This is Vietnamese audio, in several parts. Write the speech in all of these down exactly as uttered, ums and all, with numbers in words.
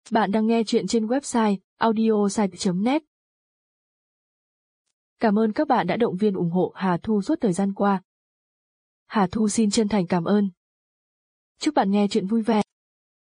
Bạn đang nghe chuyện trên website audiosite chấm net. Cảm ơn các bạn đã động viên ủng hộ Hà Thu suốt thời gian qua. Hà Thu xin chân thành cảm ơn. Chúc bạn nghe chuyện vui vẻ.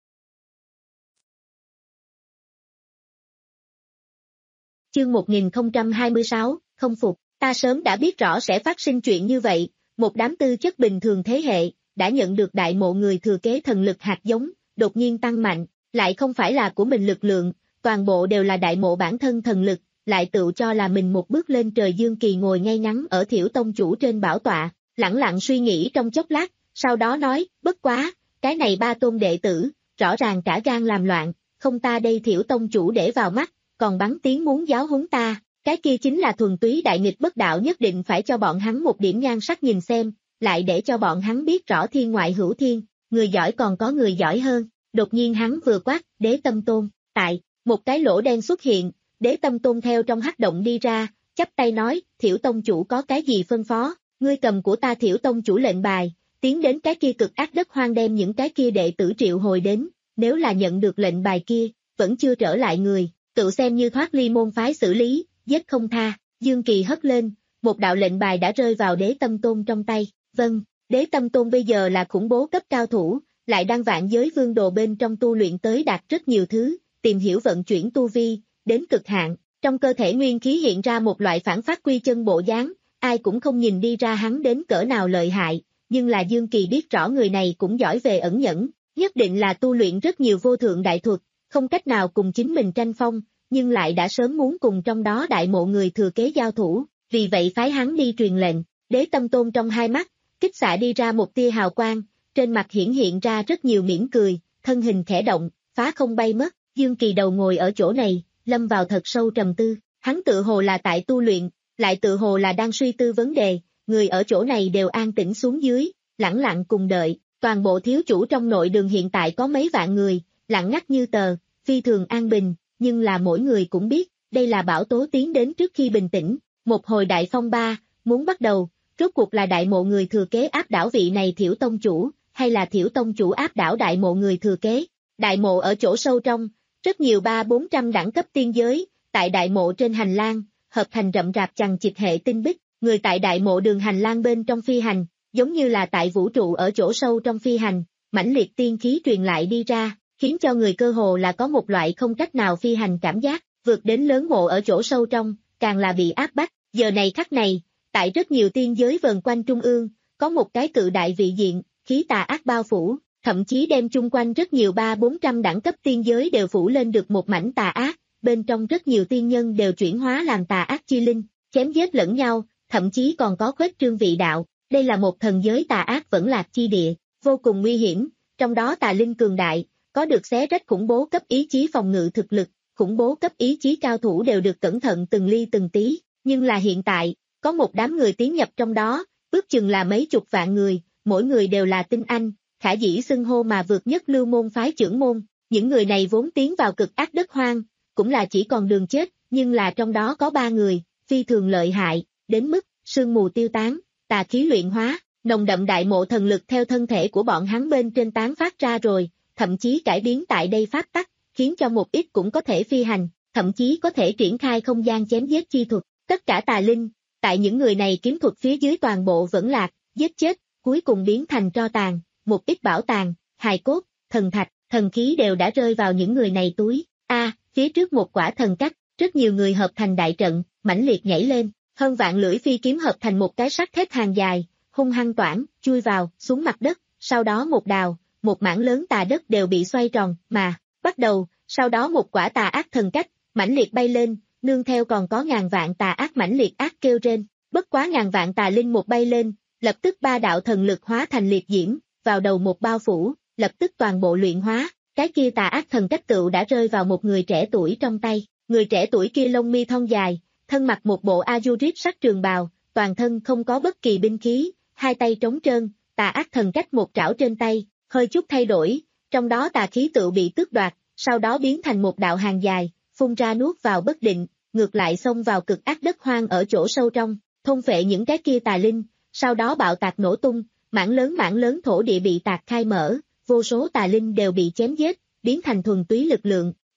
Chương một nghìn không trăm hai mươi sáu, không phục, ta sớm đã biết rõ sẽ phát sinh chuyện như vậy, một đám tư chất bình thường thế hệ, đã nhận được đại mộ người thừa kế thần lực hạt giống, đột nhiên tăng mạnh, lại không phải là của mình lực lượng, toàn bộ đều là đại mộ bản thân thần lực, lại tự cho là mình một bước lên trời. Dương Kỳ ngồi ngay ngắn ở Thiểu Tông chủ trên bảo tọa, lẳng lặng suy nghĩ trong chốc lát, sau đó nói, bất quá, cái này ba tôn đệ tử, rõ ràng cả gan làm loạn, không ta đây Thiểu Tông chủ để vào mắt, còn bắn tiếng muốn giáo huấn ta, cái kia chính là thuần túy đại nghịch bất đạo, nhất định phải cho bọn hắn một điểm nhan sắc nhìn xem, lại để cho bọn hắn biết rõ thiên ngoại hữu thiên, người giỏi còn có người giỏi hơn. Đột nhiên hắn vừa quát, Đế Tâm Tôn, tại, một cái lỗ đen xuất hiện, Đế Tâm Tôn theo trong hắc động đi ra, chắp tay nói, Thiểu Tông chủ có cái gì phân phó, ngươi cầm của ta Thiểu Tông chủ lệnh bài, tiến đến cái kia cực ác đất hoang đem những cái kia đệ tử triệu hồi đến, nếu là nhận được lệnh bài kia, vẫn chưa trở lại người, tự xem như thoát ly môn phái xử lý, giết không tha. Dương Kỳ hất lên, một đạo lệnh bài đã rơi vào Đế Tâm Tôn trong tay, vâng, Đế Tâm Tôn bây giờ là khủng bố cấp cao thủ, lại đang vạn giới vương đồ bên trong tu luyện tới đạt rất nhiều thứ, tìm hiểu vận chuyển tu vi, đến cực hạn, trong cơ thể nguyên khí hiện ra một loại phản phát quy chân bộ dáng, ai cũng không nhìn đi ra hắn đến cỡ nào lợi hại, nhưng là Dương Kỳ biết rõ người này cũng giỏi về ẩn nhẫn, nhất định là tu luyện rất nhiều vô thượng đại thuật, không cách nào cùng chính mình tranh phong, nhưng lại đã sớm muốn cùng trong đó đại mộ người thừa kế giao thủ, vì vậy phái hắn đi truyền lệnh. Đế Tâm Tôn trong hai mắt, kích xạ đi ra một tia hào quang, trên mặt hiển hiện ra rất nhiều mỉm cười, thân hình khẽ động, phá không bay mất. Dương Kỳ đầu ngồi ở chỗ này, lâm vào thật sâu trầm tư, hắn tự hồ là tại tu luyện, lại tự hồ là đang suy tư vấn đề, người ở chỗ này đều an tĩnh xuống dưới, lẳng lặng cùng đợi. Toàn bộ thiếu chủ trong nội đường hiện tại có mấy vạn người, lặng ngắt như tờ, phi thường an bình, nhưng là mỗi người cũng biết, đây là bão tố tiến đến trước khi bình tĩnh, một hồi đại phong ba, muốn bắt đầu, rốt cuộc là đại mộ người thừa kế áp đảo vị này Thiểu Tông chủ, hay là Thiểu Tông chủ áp đảo đại mộ người thừa kế. Đại mộ ở chỗ sâu trong, rất nhiều ba bốn trăm đẳng cấp tiên giới, tại đại mộ trên hành lang, hợp thành rậm rạp chằng chịt hệ tinh bích, người tại đại mộ đường hành lang bên trong phi hành, giống như là tại vũ trụ ở chỗ sâu trong phi hành, mãnh liệt tiên khí truyền lại đi ra, khiến cho người cơ hồ là có một loại không cách nào phi hành cảm giác, vượt đến lớn mộ ở chỗ sâu trong, càng là bị áp bách. Giờ này khắc này, tại rất nhiều tiên giới vần quanh trung ương, có một cái cự đại vị diện, khí tà ác bao phủ, thậm chí đem chung quanh rất nhiều ba bốn trăm đẳng cấp tiên giới đều phủ lên được một mảnh tà ác, bên trong rất nhiều tiên nhân đều chuyển hóa làm tà ác chi linh, chém giết lẫn nhau, thậm chí còn có khuếch trương vị đạo. Đây là một thần giới tà ác vẫn lạc chi địa, vô cùng nguy hiểm, trong đó tà linh cường đại, có được xé rách khủng bố cấp ý chí phòng ngự thực lực, khủng bố cấp ý chí cao thủ đều được cẩn thận từng ly từng tí, nhưng là hiện tại, có một đám người tiến nhập trong đó, ước chừng là mấy chục vạn người, mỗi người đều là tinh anh, khả dĩ xưng hô mà vượt nhất lưu môn phái trưởng môn, những người này vốn tiến vào cực ác đất hoang, cũng là chỉ còn đường chết, nhưng là trong đó có ba người, phi thường lợi hại, đến mức, sương mù tiêu tán, tà khí luyện hóa, nồng đậm đại mộ thần lực theo thân thể của bọn hắn bên trên tán phát ra rồi, thậm chí cải biến tại đây pháp tắc, khiến cho một ít cũng có thể phi hành, thậm chí có thể triển khai không gian chém giết chi thuật, tất cả tà linh, tại những người này kiếm thuật phía dưới toàn bộ vẫn lạc, giết chết, cuối cùng biến thành tro tàn, một ít bảo tàng, hài cốt, thần thạch, thần khí đều đã rơi vào những người này túi. A, phía trước một quả thần cách, rất nhiều người hợp thành đại trận, mãnh liệt nhảy lên, hơn vạn lưỡi phi kiếm hợp thành một cái sắt thép hàng dài, hung hăng toảng, chui vào, xuống mặt đất, sau đó một đào, một mảng lớn tà đất đều bị xoay tròn, mà, bắt đầu, sau đó một quả tà ác thần cách, mãnh liệt bay lên, nương theo còn có ngàn vạn tà ác mãnh liệt ác kêu trên, bất quá ngàn vạn tà linh một bay lên, lập tức ba đạo thần lực hóa thành liệt diễm, vào đầu một bao phủ, lập tức toàn bộ luyện hóa, cái kia tà ác thần cách tựu đã rơi vào một người trẻ tuổi trong tay, người trẻ tuổi kia lông mi thon dài, thân mặc một bộ azurit sắc trường bào, toàn thân không có bất kỳ binh khí, hai tay trống trơn, tà ác thần cách một trảo trên tay, hơi chút thay đổi, trong đó tà khí tựu bị tước đoạt, sau đó biến thành một đạo hàng dài, phun ra nuốt vào bất định, ngược lại xông vào cực ác đất hoang ở chỗ sâu trong, thôn phệ những cái kia tà linh, sau đó bạo tạc nổ tung, mảng lớn mảng lớn thổ địa bị tạc khai mở, vô số tà linh đều bị chém giết, biến thành thuần túy lực lượng,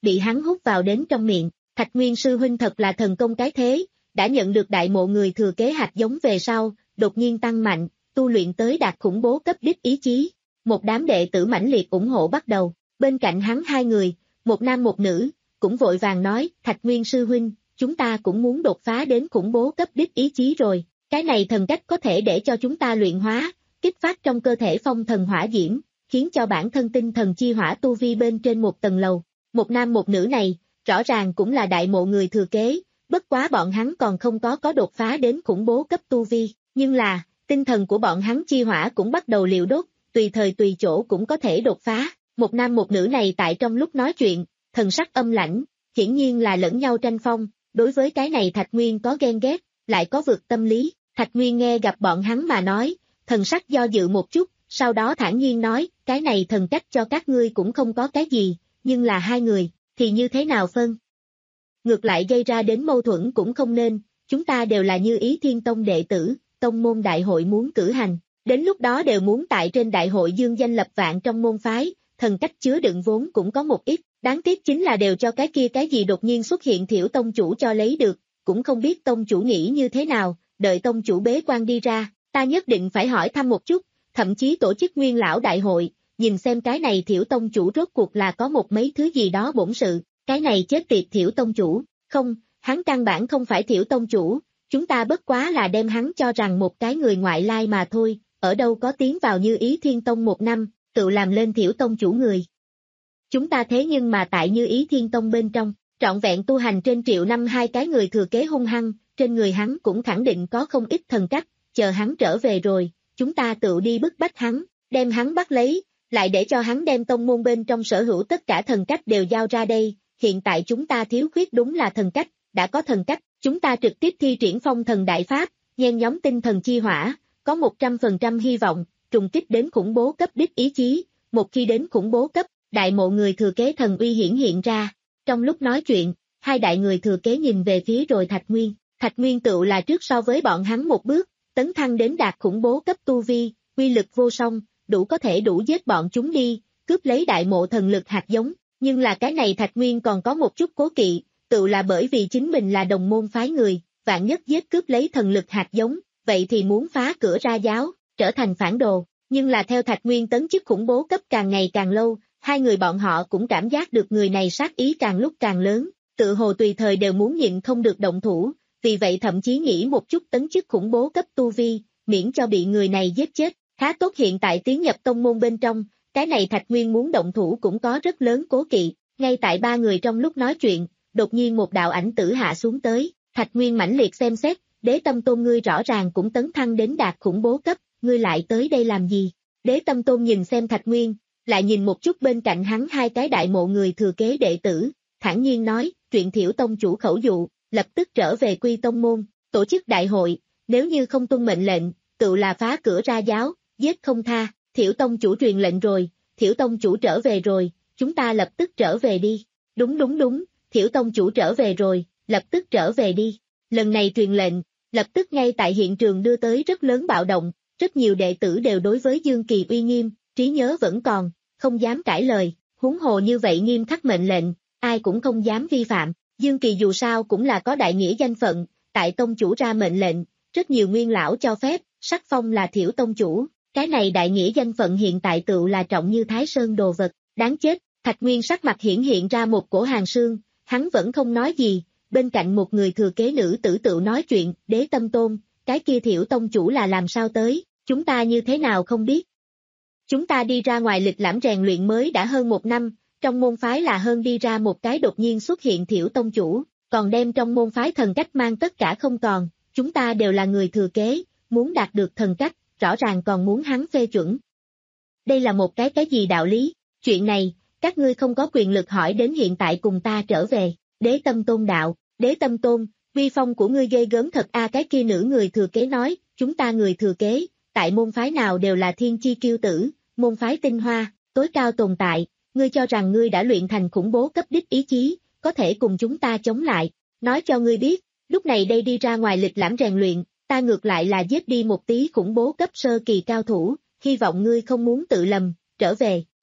bị hắn hút vào đến trong miệng. Thạch Nguyên sư huynh thật là thần công cái thế, đã nhận được đại mộ người thừa kế hạt giống về sau, đột nhiên tăng mạnh, tu luyện tới đạt khủng bố cấp đích ý chí. Một đám đệ tử mãnh liệt ủng hộ bắt đầu, bên cạnh hắn hai người, một nam một nữ, cũng vội vàng nói, Thạch Nguyên sư huynh, chúng ta cũng muốn đột phá đến khủng bố cấp đích ý chí rồi, cái này thần cách có thể để cho chúng ta luyện hóa, kích phát trong cơ thể phong thần hỏa diễm, khiến cho bản thân tinh thần chi hỏa tu vi bên trên một tầng lầu. Một nam một nữ này, rõ ràng cũng là đại mộ người thừa kế, bất quá bọn hắn còn không có có đột phá đến khủng bố cấp tu vi, nhưng là, tinh thần của bọn hắn chi hỏa cũng bắt đầu liệu đốt, tùy thời tùy chỗ cũng có thể đột phá. Một nam một nữ này tại trong lúc nói chuyện, thần sắc âm lãnh, hiển nhiên là lẫn nhau tranh phong, đối với cái này Thạch Nguyên có ghen ghét, lại có vượt tâm lý. Thạch Nguyên nghe gặp bọn hắn mà nói, thần sắc do dự một chút, sau đó thản nhiên nói, cái này thần cách cho các ngươi cũng không có cái gì, nhưng là hai người, thì như thế nào phân? Ngược lại gây ra đến mâu thuẫn cũng không nên, chúng ta đều là Như Ý Thiên Tông đệ tử, tông môn đại hội muốn cử hành, đến lúc đó đều muốn tại trên đại hội dương danh lập vạn trong môn phái, thần cách chứa đựng vốn cũng có một ít, đáng tiếc chính là đều cho cái kia cái gì đột nhiên xuất hiện Thiểu tông chủ cho lấy được, cũng không biết tông chủ nghĩ như thế nào, đợi tông chủ bế quan đi ra, ta nhất định phải hỏi thăm một chút, thậm chí tổ chức nguyên lão đại hội, nhìn xem cái này Thiểu tông chủ rốt cuộc là có một mấy thứ gì đó bổn sự, cái này chết tiệt Thiểu tông chủ, không, hắn căn bản không phải Thiểu tông chủ, chúng ta bất quá là đem hắn cho rằng một cái người ngoại lai mà thôi, ở đâu có tiến vào Như Ý Thiên Tông một năm, tự làm lên Thiểu tông chủ người. Chúng ta thế nhưng mà tại Như Ý Thiên Tông bên trong, trọn vẹn tu hành trên triệu năm hai cái người thừa kế hung hăng, trên người hắn cũng khẳng định có không ít thần cách, chờ hắn trở về rồi, chúng ta tự đi bức bách hắn, đem hắn bắt lấy, lại để cho hắn đem tông môn bên trong sở hữu tất cả thần cách đều giao ra đây, hiện tại chúng ta thiếu khuyết đúng là thần cách, đã có thần cách, chúng ta trực tiếp thi triển phong thần đại pháp, nhen nhóm tinh thần chi hỏa, có một trăm phần trăm hy vọng, trùng kích đến khủng bố cấp đích ý chí, một khi đến khủng bố cấp, đại mộ người thừa kế thần uy hiển hiện ra. Trong lúc nói chuyện, hai đại người thừa kế nhìn về phía rồi Thạch Nguyên, Thạch Nguyên tựu là trước so với bọn hắn một bước, tấn thăng đến đạt khủng bố cấp tu vi, uy lực vô song, đủ có thể đủ giết bọn chúng đi, cướp lấy đại mộ thần lực hạt giống, nhưng là cái này Thạch Nguyên còn có một chút cố kỵ, tựu là bởi vì chính mình là đồng môn phái người, vạn nhất giết cướp lấy thần lực hạt giống, vậy thì muốn phá cửa ra giáo, trở thành phản đồ, nhưng là theo Thạch Nguyên tấn chức khủng bố cấp càng ngày càng lâu, hai người bọn họ cũng cảm giác được người này sát ý càng lúc càng lớn, tự hồ tùy thời đều muốn nhịn không được động thủ, vì vậy thậm chí nghĩ một chút tấn chức khủng bố cấp tu vi, miễn cho bị người này giết chết, khá tốt hiện tại tiến nhập tông môn bên trong, cái này Thạch Nguyên muốn động thủ cũng có rất lớn cố kỵ, ngay tại ba người trong lúc nói chuyện, đột nhiên một đạo ảnh tử hạ xuống tới, Thạch Nguyên mãnh liệt xem xét, Đế Tâm Tôn ngươi rõ ràng cũng tấn thăng đến đạt khủng bố cấp, ngươi lại tới đây làm gì? Đế Tâm Tôn nhìn xem Thạch Nguyên, lại nhìn một chút bên cạnh hắn hai cái đại mộ người thừa kế đệ tử, thản nhiên nói, chuyện Thiểu tông chủ khẩu dụ, lập tức trở về quy tông môn, tổ chức đại hội, nếu như không tuân mệnh lệnh, tự là phá cửa ra giáo, giết không tha, Thiểu tông chủ truyền lệnh rồi, Thiểu tông chủ trở về rồi, chúng ta lập tức trở về đi, đúng đúng đúng, Thiểu tông chủ trở về rồi, lập tức trở về đi, lần này truyền lệnh, lập tức ngay tại hiện trường đưa tới rất lớn bạo động, rất nhiều đệ tử đều đối với Dương Kỳ uy nghiêm, trí nhớ vẫn còn, không dám cãi lời, huống hồ như vậy nghiêm khắc mệnh lệnh, ai cũng không dám vi phạm, Dương Kỳ dù sao cũng là có đại nghĩa danh phận, tại tông chủ ra mệnh lệnh, rất nhiều nguyên lão cho phép, sắc phong là Thiểu tông chủ, cái này đại nghĩa danh phận hiện tại tựu là trọng như Thái Sơn đồ vật, đáng chết, Thạch Nguyên sắc mặt hiển hiện ra một cổ hàng sương, hắn vẫn không nói gì, bên cạnh một người thừa kế nữ tử tự nói chuyện, Đế Tâm Tôn, cái kia Thiểu tông chủ là làm sao tới, chúng ta như thế nào không biết. Chúng ta đi ra ngoài lịch lãm rèn luyện mới đã hơn một năm, trong môn phái là hơn đi ra một cái đột nhiên xuất hiện Thiểu tông chủ, còn đem trong môn phái thần cách mang tất cả không còn, chúng ta đều là người thừa kế, muốn đạt được thần cách, rõ ràng còn muốn hắn phê chuẩn. Đây là một cái cái gì đạo lý, chuyện này, các ngươi không có quyền lực hỏi đến hiện tại cùng ta trở về, Đế Tâm Tôn đạo, Đế Tâm Tôn, uy phong của ngươi ghê gớm thật a cái kia nữ người thừa kế nói, chúng ta người thừa kế, tại môn phái nào đều là thiên chi kiêu tử, môn phái tinh hoa, tối cao tồn tại, ngươi cho rằng ngươi đã luyện thành khủng bố cấp đích ý chí, có thể cùng chúng ta chống lại, nói cho ngươi biết, lúc này đây đi ra ngoài lịch lãm rèn luyện, ta ngược lại là giết đi một tí khủng bố cấp sơ kỳ cao thủ, hy vọng ngươi không muốn tự lầm, trở về,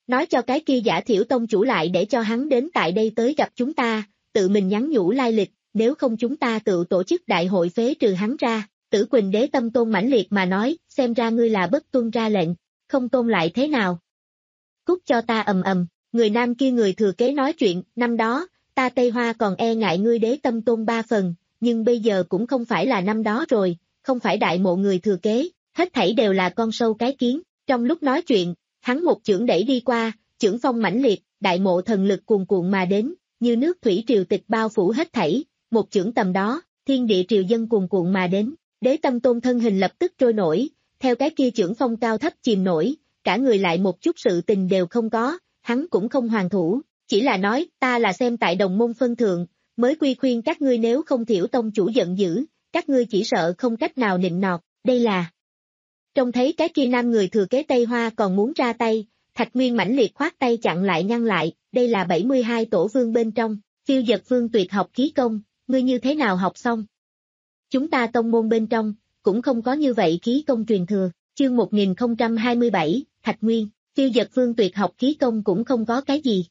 nói cho cái kia giả thiểu tông chủ lại để cho hắn đến tại đây tới gặp chúng ta, tự mình nhắn nhủ lai lịch, nếu không chúng ta tự tổ chức đại hội phế trừ hắn ra. Tử Quỳnh Đế Tâm Tôn mãnh liệt mà nói, xem ra ngươi là bất tuân ra lệnh, không tôn lại thế nào. Cút cho ta ầm ầm, người nam kia người thừa kế nói chuyện, năm đó, ta Tây Hoa còn e ngại ngươi Đế Tâm Tôn ba phần, nhưng bây giờ cũng không phải là năm đó rồi, không phải đại mộ người thừa kế, hết thảy đều là con sâu cái kiến. Trong lúc nói chuyện, hắn một chưởng đẩy đi qua, chưởng phong mãnh liệt, đại mộ thần lực cuồn cuộn mà đến, như nước thủy triều tịch bao phủ hết thảy, một chưởng tầm đó, thiên địa triều dân cuồn cuộn mà đến. Đế Tâm Tôn thân hình lập tức trôi nổi, theo cái kia chưởng phong cao thấp chìm nổi, cả người lại một chút sự tình đều không có, hắn cũng không hoàn thủ, chỉ là nói, ta là xem tại đồng môn phân thượng, mới quy khuyên các ngươi nếu không thiểu tông chủ giận dữ, các ngươi chỉ sợ không cách nào nịnh nọt, đây là. Trông thấy cái kia nam người thừa kế Tây Hoa còn muốn ra tay, Thạch Nguyên mãnh liệt khoát tay chặn lại ngăn lại, đây là bảy mươi hai tổ vương bên trong, phiêu dật vương tuyệt học khí công, ngươi như thế nào học xong? Chúng ta tông môn bên trong, cũng không có như vậy khí công truyền thừa, chương một nghìn không trăm hai mươi bảy, Thạch Nguyên, phiêu dật vương tuyệt học khí công cũng không có cái gì.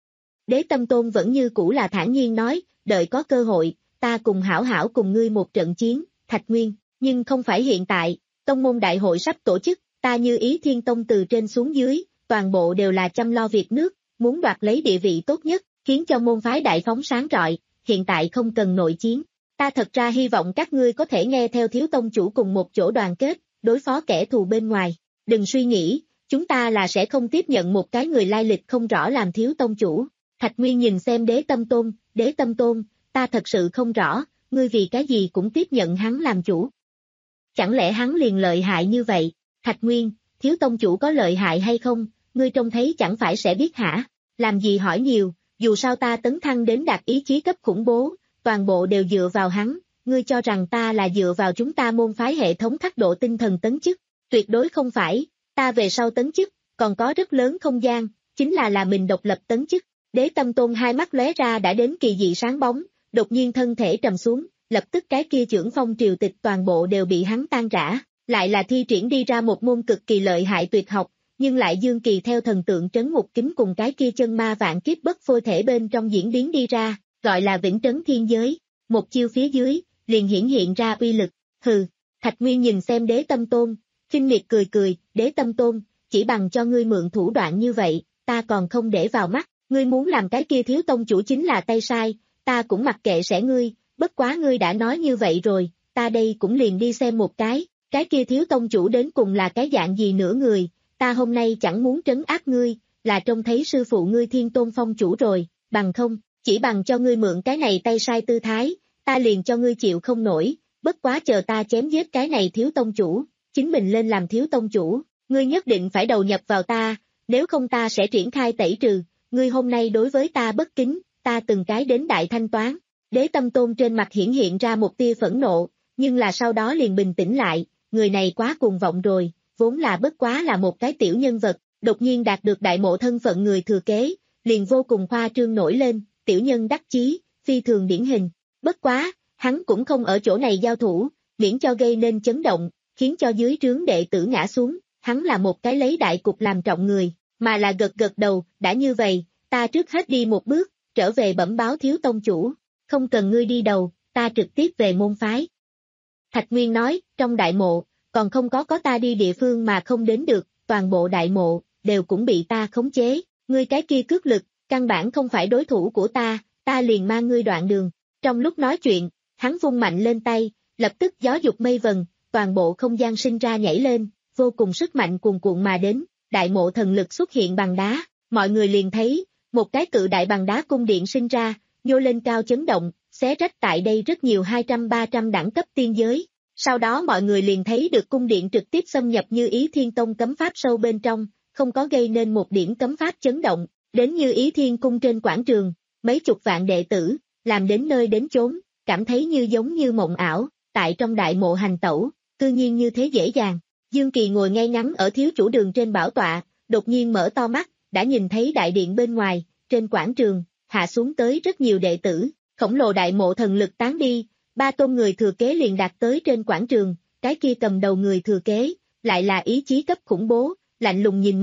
Đế Tâm Tôn vẫn như cũ là thản nhiên nói, đợi có cơ hội, ta cùng hảo hảo cùng ngươi một trận chiến, Thạch Nguyên, nhưng không phải hiện tại, tông môn đại hội sắp tổ chức, ta Như Ý Thiên Tông từ trên xuống dưới, toàn bộ đều là chăm lo việc nước, muốn đoạt lấy địa vị tốt nhất, khiến cho môn phái đại phóng sáng rọi, hiện tại không cần nội chiến. Ta thật ra hy vọng các ngươi có thể nghe theo thiếu tông chủ cùng một chỗ đoàn kết, đối phó kẻ thù bên ngoài. Đừng suy nghĩ, chúng ta là sẽ không tiếp nhận một cái người lai lịch không rõ làm thiếu tông chủ. Thạch Nguyên nhìn xem Đế Tâm Tôn, Đế Tâm Tôn, ta thật sự không rõ, ngươi vì cái gì cũng tiếp nhận hắn làm chủ. Chẳng lẽ hắn liền lợi hại như vậy? Thạch Nguyên, thiếu tông chủ có lợi hại hay không, ngươi trông thấy chẳng phải sẽ biết hả? Làm gì hỏi nhiều, dù sao ta tấn thăng đến đạt ý chí cấp khủng bố, toàn bộ đều dựa vào hắn, ngươi cho rằng ta là dựa vào chúng ta môn phái hệ thống khắc độ tinh thần tấn chức, tuyệt đối không phải, ta về sau tấn chức, còn có rất lớn không gian, chính là là mình độc lập tấn chức. Đế Tâm Tôn hai mắt lóe ra đã đến kỳ dị sáng bóng, đột nhiên thân thể trầm xuống, lập tức cái kia chưởng phong triều tịch toàn bộ đều bị hắn tan rã, lại là thi triển đi ra một môn cực kỳ lợi hại tuyệt học, nhưng lại dương kỳ theo thần tượng trấn ngục kính cùng cái kia chân ma vạn kiếp bất phôi thể bên trong diễn biến đi ra, gọi là vĩnh trấn thiên giới, một chiêu phía dưới, liền hiển hiện ra uy lực, hừ, Thạch Nguyên nhìn xem Đế Tâm Tôn, khinh miệt cười cười, Đế Tâm Tôn, chỉ bằng cho ngươi mượn thủ đoạn như vậy, ta còn không để vào mắt, ngươi muốn làm cái kia thiếu tông chủ chính là tay sai, ta cũng mặc kệ sẽ ngươi, bất quá ngươi đã nói như vậy rồi, ta đây cũng liền đi xem một cái, cái kia thiếu tông chủ đến cùng là cái dạng gì nữa người, ta hôm nay chẳng muốn trấn áp ngươi, là trông thấy sư phụ ngươi Thiên Tôn Phong chủ rồi, bằng không, chỉ bằng cho ngươi mượn cái này tay sai tư thái, ta liền cho ngươi chịu không nổi, bất quá chờ ta chém giết cái này thiếu tông chủ, chính mình lên làm thiếu tông chủ, ngươi nhất định phải đầu nhập vào ta, nếu không ta sẽ triển khai tẩy trừ, ngươi hôm nay đối với ta bất kính, ta từng cái đến đại thanh toán. Đế Tâm Tôn trên mặt hiển hiện ra một tia phẫn nộ, nhưng là sau đó liền bình tĩnh lại, người này quá cuồng vọng rồi, vốn là bất quá là một cái tiểu nhân vật, đột nhiên đạt được đại mộ thân phận người thừa kế, liền vô cùng khoa trương nổi lên, tiểu nhân đắc chí, phi thường điển hình. Bất quá, hắn cũng không ở chỗ này giao thủ, miễn cho gây nên chấn động, khiến cho dưới trướng đệ tử ngã xuống, hắn là một cái lấy đại cục làm trọng người, mà là gật gật đầu, đã như vậy, ta trước hết đi một bước, trở về bẩm báo thiếu tông chủ, không cần ngươi đi đầu, ta trực tiếp về môn phái. Thạch Nguyên nói, trong đại mộ, còn không có có ta đi địa phương mà không đến được, toàn bộ đại mộ, đều cũng bị ta khống chế, ngươi cái kia cước lực, căn bản không phải đối thủ của ta, ta liền mang ngươi đoạn đường. Trong lúc nói chuyện, hắn vung mạnh lên tay, lập tức gió dục mây vần, toàn bộ không gian sinh ra nhảy lên, vô cùng sức mạnh cuồn cuộn mà đến, đại mộ thần lực xuất hiện bằng đá, mọi người liền thấy, một cái cự đại bằng đá cung điện sinh ra, nhô lên cao chấn động, xé rách tại đây rất nhiều hai trăm ba trăm đẳng cấp tiên giới. Sau đó mọi người liền thấy được cung điện trực tiếp xâm nhập Như Ý Thiên Tông cấm pháp sâu bên trong, không có gây nên một điểm cấm pháp chấn động, đến Như Ý Thiên Cung trên quảng trường, mấy chục vạn đệ tử, làm đến nơi đến chốn, cảm thấy như giống như mộng ảo, tại trong đại mộ hành tẩu, tự nhiên như thế dễ dàng. Dương Kỳ ngồi ngay ngắn ở thiếu chủ đường trên bảo tọa, đột nhiên mở to mắt, đã nhìn thấy đại điện bên ngoài, trên quảng trường, hạ xuống tới rất nhiều đệ tử, khổng lồ đại mộ thần lực tán đi, ba tôn người thừa kế liền đạt tới trên quảng trường, cái kia cầm đầu người thừa kế, lại là ý chí cấp khủng bố, lạnh lùng nhìn mình,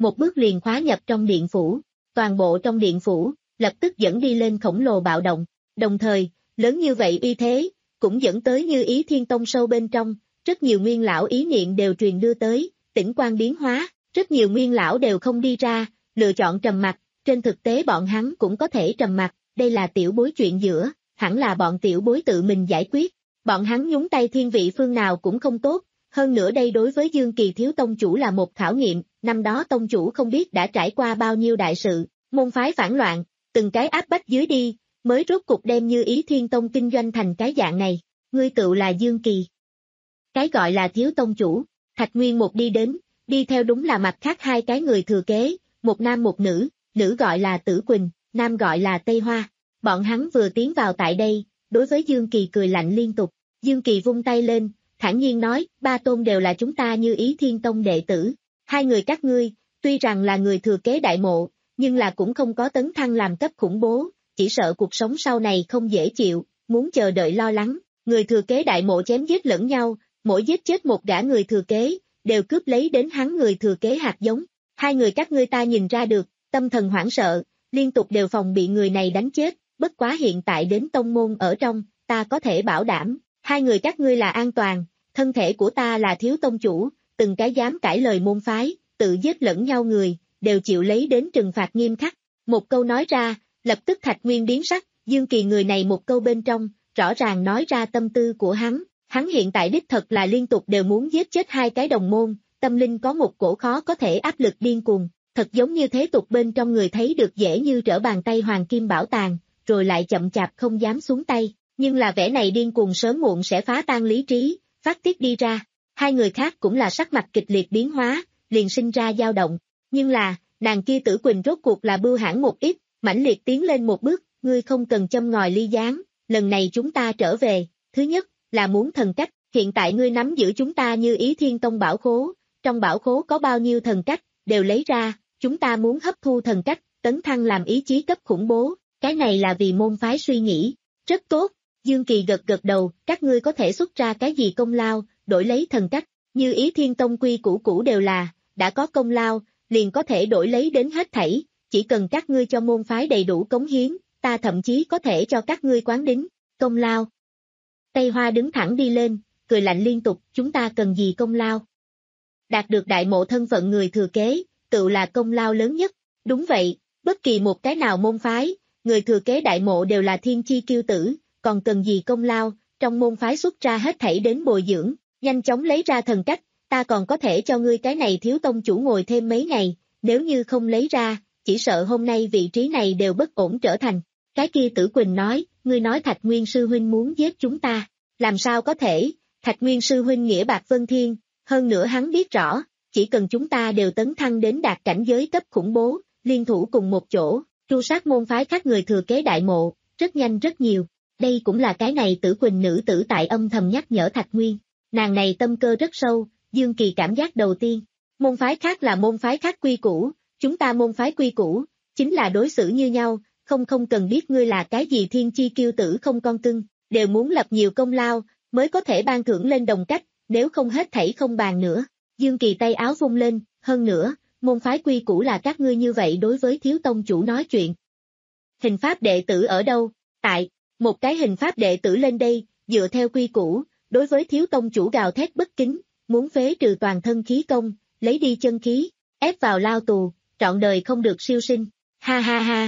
một bước liền khóa nhập trong điện phủ, toàn bộ trong điện phủ, lập tức dẫn đi lên khổng lồ bạo động, đồng thời, lớn như vậy uy thế, cũng dẫn tới Như Ý Thiên Tông sâu bên trong, rất nhiều nguyên lão ý niệm đều truyền đưa tới, tỉnh quan biến hóa, rất nhiều nguyên lão đều không đi ra, lựa chọn trầm mặc, trên thực tế bọn hắn cũng có thể trầm mặc, đây là tiểu bối chuyện giữa, hẳn là bọn tiểu bối tự mình giải quyết, bọn hắn nhúng tay thiên vị phương nào cũng không tốt, hơn nữa đây đối với Dương Kỳ thiếu tông chủ là một khảo nghiệm, năm đó tông chủ không biết đã trải qua bao nhiêu đại sự, môn phái phản loạn, từng cái áp bách dưới đi, mới rốt cục đem Như Ý Thiên Tông kinh doanh thành cái dạng này, ngươi tự là Dương Kỳ. Cái gọi là thiếu tông chủ, Thạch Nguyên một đi đến, đi theo đúng là mặt khác hai cái người thừa kế, một nam một nữ, nữ gọi là Tử Quỳnh, nam gọi là Tây Hoa. Bọn hắn vừa tiến vào tại đây, đối với Dương Kỳ cười lạnh liên tục, Dương Kỳ vung tay lên, thản nhiên nói, ba tôn đều là chúng ta Như Ý Thiên Tông đệ tử, hai người các ngươi, tuy rằng là người thừa kế đại mộ, nhưng là cũng không có tấn thăng làm cấp khủng bố, chỉ sợ cuộc sống sau này không dễ chịu, muốn chờ đợi lo lắng, người thừa kế đại mộ chém giết lẫn nhau, mỗi giết chết một gã người thừa kế, đều cướp lấy đến hắn người thừa kế hạt giống, hai người các ngươi ta nhìn ra được, tâm thần hoảng sợ, liên tục đều phòng bị người này đánh chết, bất quá hiện tại đến tông môn ở trong, ta có thể bảo đảm, hai người các ngươi là an toàn, thân thể của ta là thiếu tông chủ, từng cái dám cãi lời môn phái, tự giết lẫn nhau người, đều chịu lấy đến trừng phạt nghiêm khắc. Một câu nói ra, lập tức Thạch Nguyên biến sắc, Dương Kỳ người này một câu bên trong, rõ ràng nói ra tâm tư của hắn, hắn hiện tại đích thật là liên tục đều muốn giết chết hai cái đồng môn, tâm linh có một cổ khó có thể áp lực điên cuồng, thật giống như thế tục bên trong người thấy được dễ như trở bàn tay hoàng kim bảo tàng, rồi lại chậm chạp không dám xuống tay, nhưng là vẻ này điên cuồng sớm muộn sẽ phá tan lý trí, phát tiết đi ra. Hai người khác cũng là sắc mặt kịch liệt biến hóa, liền sinh ra dao động, nhưng là, nàng kia Tử Quỳnh rốt cuộc là bưu hãn một ít, mãnh liệt tiến lên một bước, ngươi không cần châm ngòi ly gián, lần này chúng ta trở về, thứ nhất, là muốn thần cách, hiện tại ngươi nắm giữ chúng ta Như Ý Thiên Tông bảo khố, trong bảo khố có bao nhiêu thần cách, đều lấy ra, chúng ta muốn hấp thu thần cách, tấn thăng làm ý chí cấp khủng bố, cái này là vì môn phái suy nghĩ, rất tốt, Dương Kỳ gật gật đầu, các ngươi có thể xuất ra cái gì công lao, đổi lấy thần cách, Như Ý Thiên Tông quy củ cũ đều là, đã có công lao, liền có thể đổi lấy đến hết thảy, chỉ cần các ngươi cho môn phái đầy đủ cống hiến, ta thậm chí có thể cho các ngươi quán đính, công lao. Tây Hoa đứng thẳng đi lên, cười lạnh liên tục, chúng ta cần gì công lao? Đạt được đại mộ thân phận người thừa kế, tự là công lao lớn nhất, đúng vậy, bất kỳ một cái nào môn phái, người thừa kế đại mộ đều là thiên chi kiêu tử, còn cần gì công lao, trong môn phái xuất ra hết thảy đến bồi dưỡng, nhanh chóng lấy ra thần cách, ta còn có thể cho ngươi cái này thiếu tông chủ ngồi thêm mấy ngày, nếu như không lấy ra, chỉ sợ hôm nay vị trí này đều bất ổn trở thành. Cái kia Tử Quỳnh nói, ngươi nói Thạch Nguyên sư huynh muốn giết chúng ta, làm sao có thể, Thạch Nguyên sư huynh nghĩa bạc vân thiên, hơn nữa hắn biết rõ, chỉ cần chúng ta đều tấn thăng đến đạt cảnh giới cấp khủng bố, liên thủ cùng một chỗ, tru sát môn phái khác người thừa kế đại mộ, rất nhanh rất nhiều, đây cũng là cái này Tử Quỳnh nữ tử tại âm thầm nhắc nhở Thạch Nguyên, nàng này tâm cơ rất sâu, Dương Kỳ cảm giác đầu tiên, môn phái khác là môn phái khác quy củ, chúng ta môn phái quy củ, chính là đối xử như nhau, không không cần biết ngươi là cái gì thiên chi kiêu tử không con cưng, đều muốn lập nhiều công lao, mới có thể ban thưởng lên đồng cách, nếu không hết thảy không bàn nữa. Dương Kỳ tay áo vung lên, hơn nữa, môn phái quy củ là các ngươi như vậy đối với thiếu tông chủ nói chuyện. Hình pháp đệ tử ở đâu? Tại, một cái hình pháp đệ tử lên đây, dựa theo quy củ, đối với thiếu tông chủ gào thét bất kính, muốn phế trừ toàn thân khí công, lấy đi chân khí, ép vào lao tù, trọn đời không được siêu sinh, ha ha ha.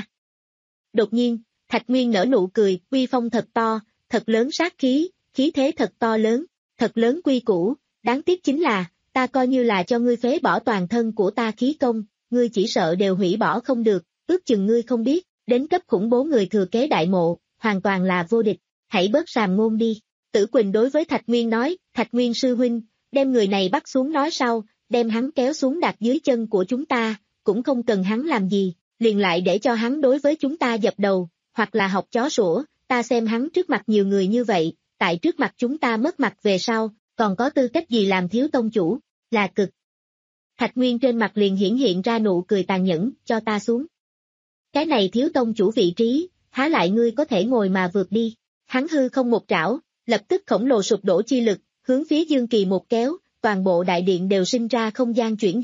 Đột nhiên, Thạch Nguyên nở nụ cười, uy phong thật to, thật lớn sát khí, khí thế thật to lớn, thật lớn quy củ, đáng tiếc chính là, ta coi như là cho ngươi phế bỏ toàn thân của ta khí công, ngươi chỉ sợ đều hủy bỏ không được, ước chừng ngươi không biết, đến cấp khủng bố người thừa kế đại mộ, hoàn toàn là vô địch, hãy bớt sàm ngôn đi. Tử Quỳnh đối với Thạch Nguyên nói, Thạch Nguyên sư huynh, đem người này bắt xuống nói sau, đem hắn kéo xuống đặt dưới chân của chúng ta, cũng không cần hắn làm gì, liền lại để cho hắn đối với chúng ta dập đầu, hoặc là học chó sủa, ta xem hắn trước mặt nhiều người như vậy, tại trước mặt chúng ta mất mặt về sau, còn có tư cách gì làm thiếu tông chủ, là cực. Thạch Nguyên trên mặt liền hiển hiện ra nụ cười tàn nhẫn, cho ta xuống. Cái này thiếu tông chủ vị trí, há lại ngươi có thể ngồi mà vượt đi, hắn hư không một trảo, lập tức khổng lồ sụp đổ chi lực, hướng phía Dương Kỳ một kéo, toàn bộ đại điện đều sinh ra không gian chuyển dời,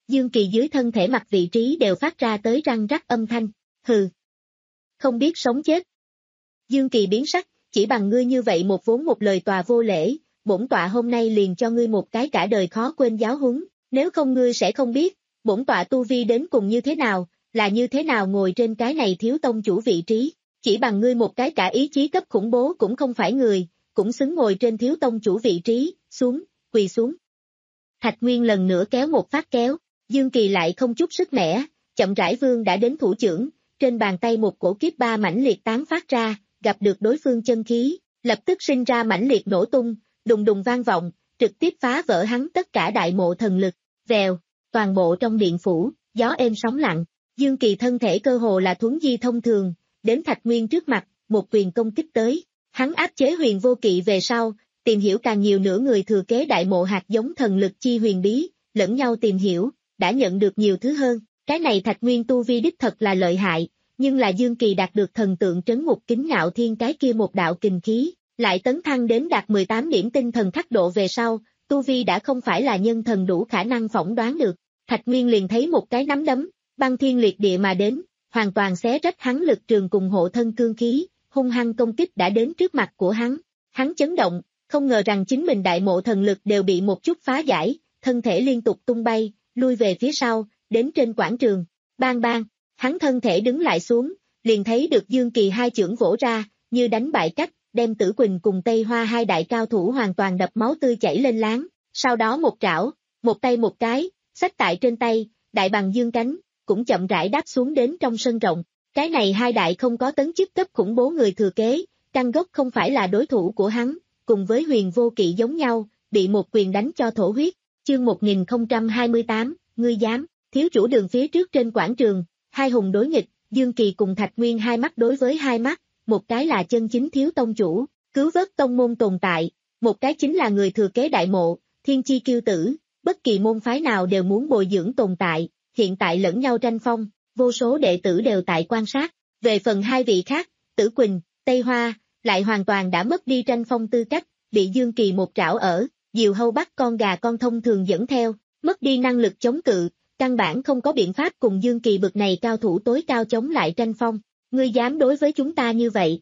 Dương Kỳ dưới thân thể mặt vị trí đều phát ra tới răng rắc âm thanh, hừ. Không biết sống chết. Dương Kỳ biến sắc, chỉ bằng ngươi như vậy một vốn một lời tòa vô lễ, bổn tọa hôm nay liền cho ngươi một cái cả đời khó quên giáo huấn, nếu không ngươi sẽ không biết, bổn tọa tu vi đến cùng như thế nào, là như thế nào ngồi trên cái này thiếu tông chủ vị trí, chỉ bằng ngươi một cái cả ý chí cấp khủng bố cũng không phải người, cũng xứng ngồi trên thiếu tông chủ vị trí, xuống, quỳ xuống. Thạch Nguyên lần nữa kéo một phát kéo, Dương Kỳ lại không chút sức mẻ, chậm rãi vương đã đến thủ chưởng, trên bàn tay một cổ kiếp ba mãnh liệt tán phát ra, gặp được đối phương chân khí, lập tức sinh ra mãnh liệt nổ tung, đùng đùng vang vọng, trực tiếp phá vỡ hắn tất cả đại mộ thần lực, vèo, toàn bộ trong điện phủ, gió êm sóng lặng, Dương Kỳ thân thể cơ hồ là thuấn di thông thường, đến Thạch Nguyên trước mặt, một quyền công kích tới, hắn áp chế huyền vô kỵ về sau, tìm hiểu càng nhiều nữa người thừa kế đại mộ hạt giống thần lực chi huyền bí, lẫn nhau tìm hiểu, đã nhận được nhiều thứ hơn, cái này Thạch Nguyên tu vi đích thật là lợi hại, nhưng là Dương Kỳ đạt được thần tượng trấn ngục kính ngạo thiên cái kia một đạo kình khí, lại tấn thăng đến đạt mười tám điểm tinh thần khắc độ về sau, tu vi đã không phải là nhân thần đủ khả năng phỏng đoán được, Thạch Nguyên liền thấy một cái nắm đấm, băng thiên liệt địa mà đến, hoàn toàn xé rách hắn lực trường cùng hộ thân cương khí, hung hăng công kích đã đến trước mặt của hắn, hắn chấn động, không ngờ rằng chính mình đại mộ thần lực đều bị một chút phá giải, thân thể liên tục tung bay, lui về phía sau, đến trên quảng trường, bang bang, hắn thân thể đứng lại xuống, liền thấy được Dương Kỳ hai chưởng vỗ ra, như đánh bại cách, đem Tử Quỳnh cùng Tây Hoa hai đại cao thủ hoàn toàn đập máu tươi chảy lên láng, sau đó một trảo, một tay một cái, xách tại trên tay, đại bằng dương cánh, cũng chậm rãi đáp xuống đến trong sân rộng, cái này hai đại không có tấn chức cấp khủng bố người thừa kế, căn gốc không phải là đối thủ của hắn, cùng với huyền vô kỵ giống nhau, bị một quyền đánh cho thổ huyết, chương một nghìn không trăm hai mươi tám, ngươi dám, thiếu chủ đường phía trước trên quảng trường, hai hùng đối nghịch, Dương Kỳ cùng Thạch Nguyên hai mắt đối với hai mắt, một cái là chân chính thiếu tông chủ, cứu vớt tông môn tồn tại, một cái chính là người thừa kế đại mộ, thiên chi kiêu tử, bất kỳ môn phái nào đều muốn bồi dưỡng tồn tại, hiện tại lẫn nhau tranh phong, vô số đệ tử đều tại quan sát, về phần hai vị khác, Tử Quỳnh, Tây Hoa, lại hoàn toàn đã mất đi tranh phong tư cách, bị Dương Kỳ một trảo ở, diều hâu bắt con gà con thông thường dẫn theo, mất đi năng lực chống cự, căn bản không có biện pháp cùng Dương Kỳ bực này cao thủ tối cao chống lại tranh phong, ngươi dám đối với chúng ta như vậy.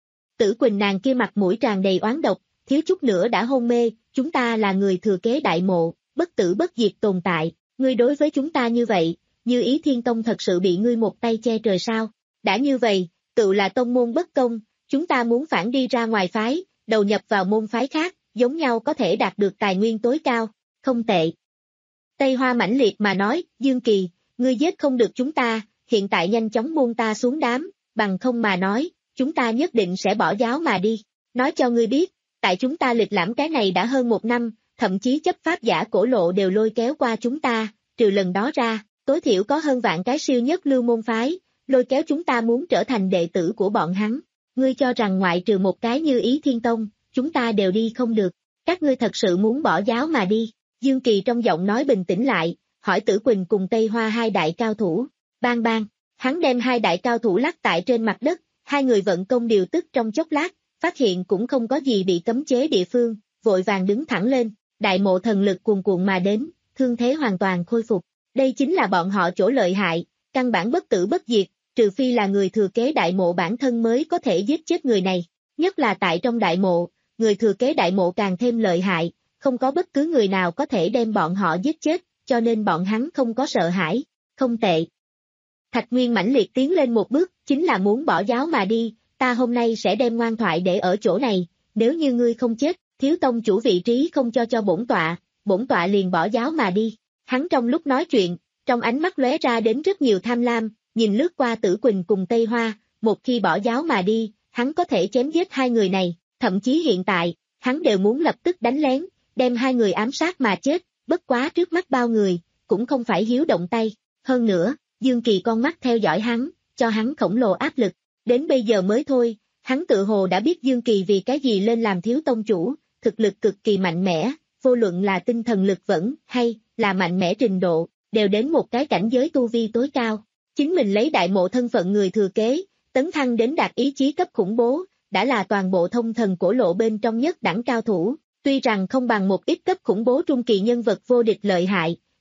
Tử Quỳnh nàng kia mặt mũi tràn đầy oán độc, thiếu chút nữa đã hôn mê, chúng ta là người thừa kế đại mộ, bất tử bất diệt tồn tại, ngươi đối với chúng ta như vậy, như Ý Thiên Tông thật sự bị ngươi một tay che trời sao, đã như vậy, tự là tông môn bất công, chúng ta muốn phản đi ra ngoài phái, đầu nhập vào môn phái khác, giống nhau có thể đạt được tài nguyên tối cao, không tệ. Tây Hoa mãnh liệt mà nói, Dương Kỳ, ngươi giết không được chúng ta, hiện tại nhanh chóng buông ta xuống đám, bằng không mà nói, chúng ta nhất định sẽ bỏ giáo mà đi. Nói cho ngươi biết, tại chúng ta lịch lãm cái này đã hơn một năm, thậm chí chấp pháp giả cổ lộ đều lôi kéo qua chúng ta, trừ lần đó ra, tối thiểu có hơn vạn cái siêu nhất lưu môn phái, lôi kéo chúng ta muốn trở thành đệ tử của bọn hắn. Ngươi cho rằng ngoại trừ một cái như Ý Thiên Tông, chúng ta đều đi không được, các ngươi thật sự muốn bỏ giáo mà đi. Dương Kỳ trong giọng nói bình tĩnh lại, hỏi Tử Quỳnh cùng Tây Hoa hai đại cao thủ, bang bang, hắn đem hai đại cao thủ lắc tại trên mặt đất, hai người vận công điều tức trong chốc lát, phát hiện cũng không có gì bị cấm chế địa phương, vội vàng đứng thẳng lên, đại mộ thần lực cuồn cuộn mà đến, thương thế hoàn toàn khôi phục, đây chính là bọn họ chỗ lợi hại, căn bản bất tử bất diệt, trừ phi là người thừa kế đại mộ bản thân mới có thể giết chết người này, nhất là tại trong đại mộ, người thừa kế đại mộ càng thêm lợi hại, không có bất cứ người nào có thể đem bọn họ giết chết, cho nên bọn hắn không có sợ hãi, không tệ. Thạch Nguyên mãnh liệt tiến lên một bước, chính là muốn bỏ giáo mà đi, ta hôm nay sẽ đem ngoan thoại để ở chỗ này, nếu như ngươi không chết, thiếu tông chủ vị trí không cho cho bổn tọa, bổn tọa liền bỏ giáo mà đi. Hắn trong lúc nói chuyện, trong ánh mắt lóe ra đến rất nhiều tham lam, nhìn lướt qua Tử Quỳnh cùng Tây Hoa, một khi bỏ giáo mà đi, hắn có thể chém giết hai người này, thậm chí hiện tại, hắn đều muốn lập tức đánh lén, đem hai người ám sát mà chết, bất quá trước mắt bao người, cũng không phải hiếu động tay. Hơn nữa, Dương Kỳ con mắt theo dõi hắn, cho hắn khổng lồ áp lực, đến bây giờ mới thôi, hắn tự hồ đã biết Dương Kỳ vì cái gì lên làm thiếu tông chủ, thực lực cực kỳ mạnh mẽ, vô luận là tinh thần lực vẫn, hay là mạnh mẽ trình độ, đều đến một cái cảnh giới tu vi tối cao. Chính mình lấy đại mộ thân phận người thừa kế, tấn thăng đến đạt ý chí cấp khủng bố, đã là toàn bộ thông thần cổ lộ bên trong nhất đẳng cao thủ, tuy rằng không bằng một ít cấp khủng bố trung kỳ nhân vật vô địch lợi hại,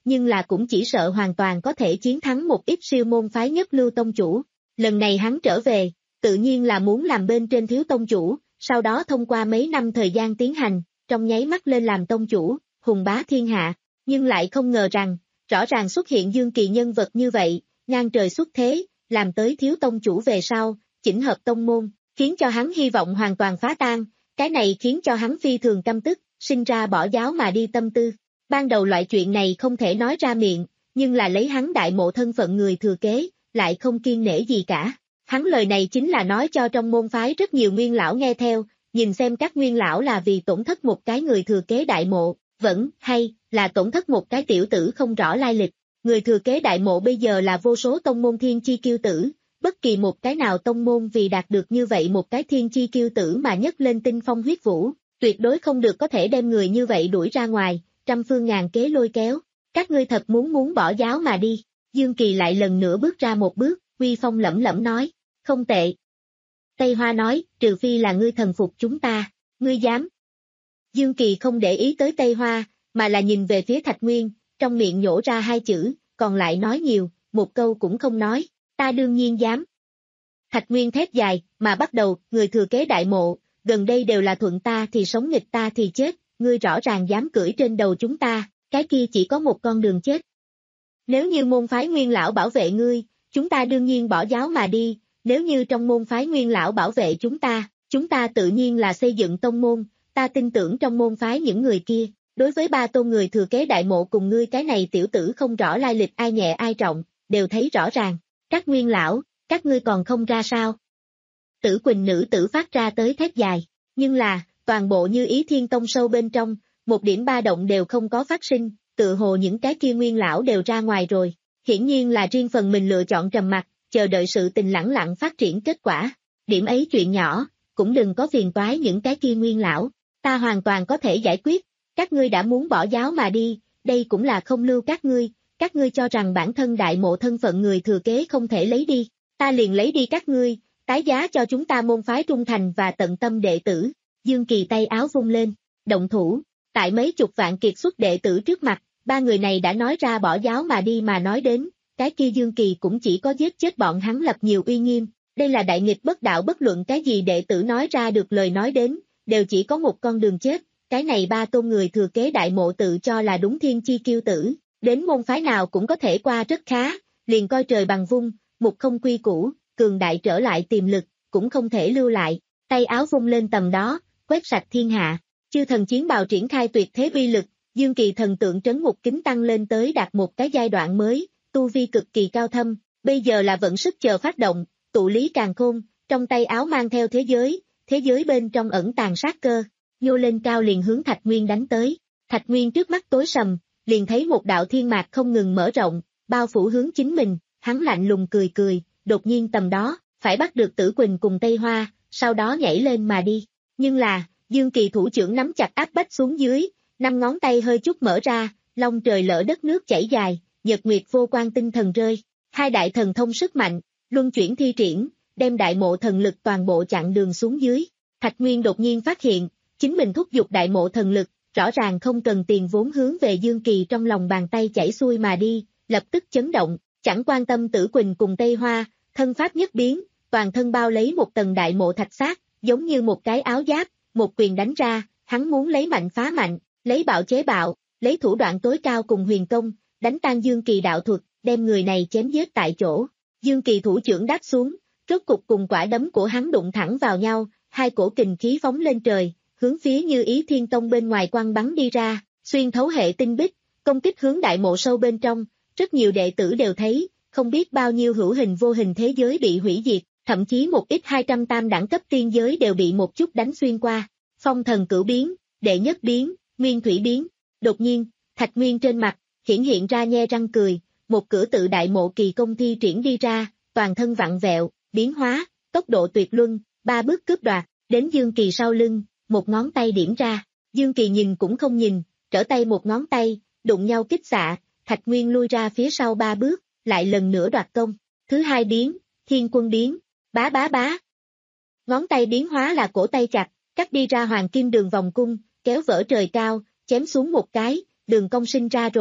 nhưng là cũng chỉ sợ hoàn toàn có thể chiến thắng một ít siêu môn phái nhất lưu tông chủ. Lần này hắn trở về, tự nhiên là muốn làm bên trên thiếu tông chủ, sau đó thông qua mấy năm thời gian tiến hành, trong nháy mắt lên làm tông chủ, hùng bá thiên hạ, nhưng lại không ngờ rằng, rõ ràng xuất hiện Dương Kỳ nhân vật như vậy, ngang trời xuất thế, làm tới thiếu tông chủ về sau, chỉnh hợp tông môn, khiến cho hắn hy vọng hoàn toàn phá tan, cái này khiến cho hắn phi thường căm tức, sinh ra bỏ giáo mà đi tâm tư. Ban đầu loại chuyện này không thể nói ra miệng, nhưng là lấy hắn đại mộ thân phận người thừa kế, lại không kiêng nể gì cả. Hắn lời này chính là nói cho trong môn phái rất nhiều nguyên lão nghe theo, nhìn xem các nguyên lão là vì tổn thất một cái người thừa kế đại mộ, vẫn, hay, là tổn thất một cái tiểu tử không rõ lai lịch. Người thừa kế đại mộ bây giờ là vô số tông môn thiên chi kiêu tử, bất kỳ một cái nào tông môn vì đạt được như vậy một cái thiên chi kiêu tử mà nhấc lên tinh phong huyết vũ, tuyệt đối không được có thể đem người như vậy đuổi ra ngoài, trăm phương ngàn kế lôi kéo. Các ngươi thật muốn muốn bỏ giáo mà đi. Dương Kỳ lại lần nữa bước ra một bước, uy phong lẫm lẫm nói, không tệ. Tây Hoa nói, trừ phi là ngươi thần phục chúng ta, ngươi dám. Dương Kỳ không để ý tới Tây Hoa, mà là nhìn về phía Thạch Nguyên, trong miệng nhổ ra hai chữ, còn lại nói nhiều, một câu cũng không nói, ta đương nhiên dám. Thạch Nguyên thét dài, mà bắt đầu, người thừa kế đại mộ, gần đây đều là thuận ta thì sống nghịch ta thì chết, ngươi rõ ràng dám cưỡi trên đầu chúng ta, cái kia chỉ có một con đường chết. Nếu như môn phái nguyên lão bảo vệ ngươi, chúng ta đương nhiên bỏ giáo mà đi, nếu như trong môn phái nguyên lão bảo vệ chúng ta, chúng ta tự nhiên là xây dựng tông môn, ta tin tưởng trong môn phái những người kia, đối với ba tôn người thừa kế đại mộ cùng ngươi cái này tiểu tử không rõ lai lịch ai nhẹ ai trọng, đều thấy rõ ràng, các nguyên lão, các ngươi còn không ra sao. Tử Quỳnh nữ tử phát ra tới thét dài, nhưng là, toàn bộ Như Ý Thiên Tông sâu bên trong, một điểm ba động đều không có phát sinh, tự hồ những cái kia nguyên lão đều ra ngoài rồi, hiển nhiên là riêng phần mình lựa chọn trầm mặc, chờ đợi sự tình lẳng lặng phát triển kết quả, điểm ấy chuyện nhỏ, cũng đừng có phiền toái những cái kia nguyên lão, ta hoàn toàn có thể giải quyết, các ngươi đã muốn bỏ giáo mà đi, đây cũng là không lưu các ngươi, các ngươi cho rằng bản thân đại mộ thân phận người thừa kế không thể lấy đi, ta liền lấy đi các ngươi, tái giá cho chúng ta môn phái trung thành và tận tâm đệ tử. Dương Kỳ tay áo vung lên, động thủ, tại mấy chục vạn kiệt xuất đệ tử trước mặt, ba người này đã nói ra bỏ giáo mà đi mà nói đến, cái kia Dương Kỳ cũng chỉ có giết chết bọn hắn lập nhiều uy nghiêm, đây là đại nghịch bất đạo bất luận cái gì đệ tử nói ra được lời nói đến, đều chỉ có một con đường chết, cái này ba tôn người thừa kế đại mộ tự cho là đúng thiên chi kiêu tử, đến môn phái nào cũng có thể qua rất khá, liền coi trời bằng vung, mục không quy củ, cường đại trở lại tiềm lực, cũng không thể lưu lại, tay áo vung lên tầm đó, quét sạch thiên hạ, chư thần chiến bào triển khai tuyệt thế uy lực, Dương Kỳ thần tượng trấn ngục kính tăng lên tới đạt một cái giai đoạn mới, tu vi cực kỳ cao thâm, bây giờ là vận sức chờ phát động, tụ lý càn khôn, trong tay áo mang theo thế giới, thế giới bên trong ẩn tàng sát cơ, nhô lên cao liền hướng Thạch Nguyên đánh tới, Thạch Nguyên trước mắt tối sầm, liền thấy một đạo thiên mạc không ngừng mở rộng, bao phủ hướng chính mình, hắn lạnh lùng cười cười, đột nhiên tầm đó, phải bắt được Tử Quỳnh cùng Tây Hoa, sau đó nhảy lên mà đi, nhưng là, Dương Kỳ thủ trưởng nắm chặt áp bách xuống dưới, năm ngón tay hơi chút mở ra, long trời lỡ đất nước chảy dài, nhật nguyệt vô quan tinh thần rơi, hai đại thần thông sức mạnh, luân chuyển thi triển, đem đại mộ thần lực toàn bộ chặn đường xuống dưới. Thạch Nguyên đột nhiên phát hiện, chính mình thúc giục đại mộ thần lực, rõ ràng không cần tiền vốn hướng về Dương Kỳ trong lòng bàn tay chảy xuôi mà đi, lập tức chấn động, chẳng quan tâm Tử Quỳnh cùng Tây Hoa, thân pháp nhất biến, toàn thân bao lấy một tầng đại mộ thạch xác, giống như một cái áo giáp, một quyền đánh ra, hắn muốn lấy mạnh phá mạnh, lấy bạo chế bạo, lấy thủ đoạn tối cao cùng huyền công, đánh tan Dương Kỳ đạo thuật, đem người này chém giết tại chỗ. Dương Kỳ thủ trưởng đáp xuống, rốt cục cùng quả đấm của hắn đụng thẳng vào nhau, hai cổ kình khí phóng lên trời, hướng phía Như Ý Thiên Tông bên ngoài quăng bắn đi ra, xuyên thấu hệ tinh bích, công kích hướng đại mộ sâu bên trong, rất nhiều đệ tử đều thấy, không biết bao nhiêu hữu hình vô hình thế giới bị hủy diệt, thậm chí một ít hai trăm tam đẳng cấp tiên giới đều bị một chút đánh xuyên qua. Phong thần cửu biến, đệ nhất biến, nguyên thủy biến, đột nhiên, Thạch Nguyên trên mặt, hiển hiện ra nhe răng cười, một cửa tự đại mộ kỳ công thi triển đi ra, toàn thân vặn vẹo, biến hóa, tốc độ tuyệt luân, ba bước cướp đoạt, đến Dương Kỳ sau lưng, một ngón tay điểm ra, Dương Kỳ nhìn cũng không nhìn, trở tay một ngón tay, đụng nhau kích xạ, Thạch Nguyên lui ra phía sau ba bước, lại lần nữa đoạt công, thứ hai biến, thiên quân biến, bá bá bá. Ngón tay biến hóa là cổ tay chặt, cắt đi ra hoàng kim đường vòng cung, kéo vỡ trời cao, chém xuống một cái, đường cong sinh ra rồi,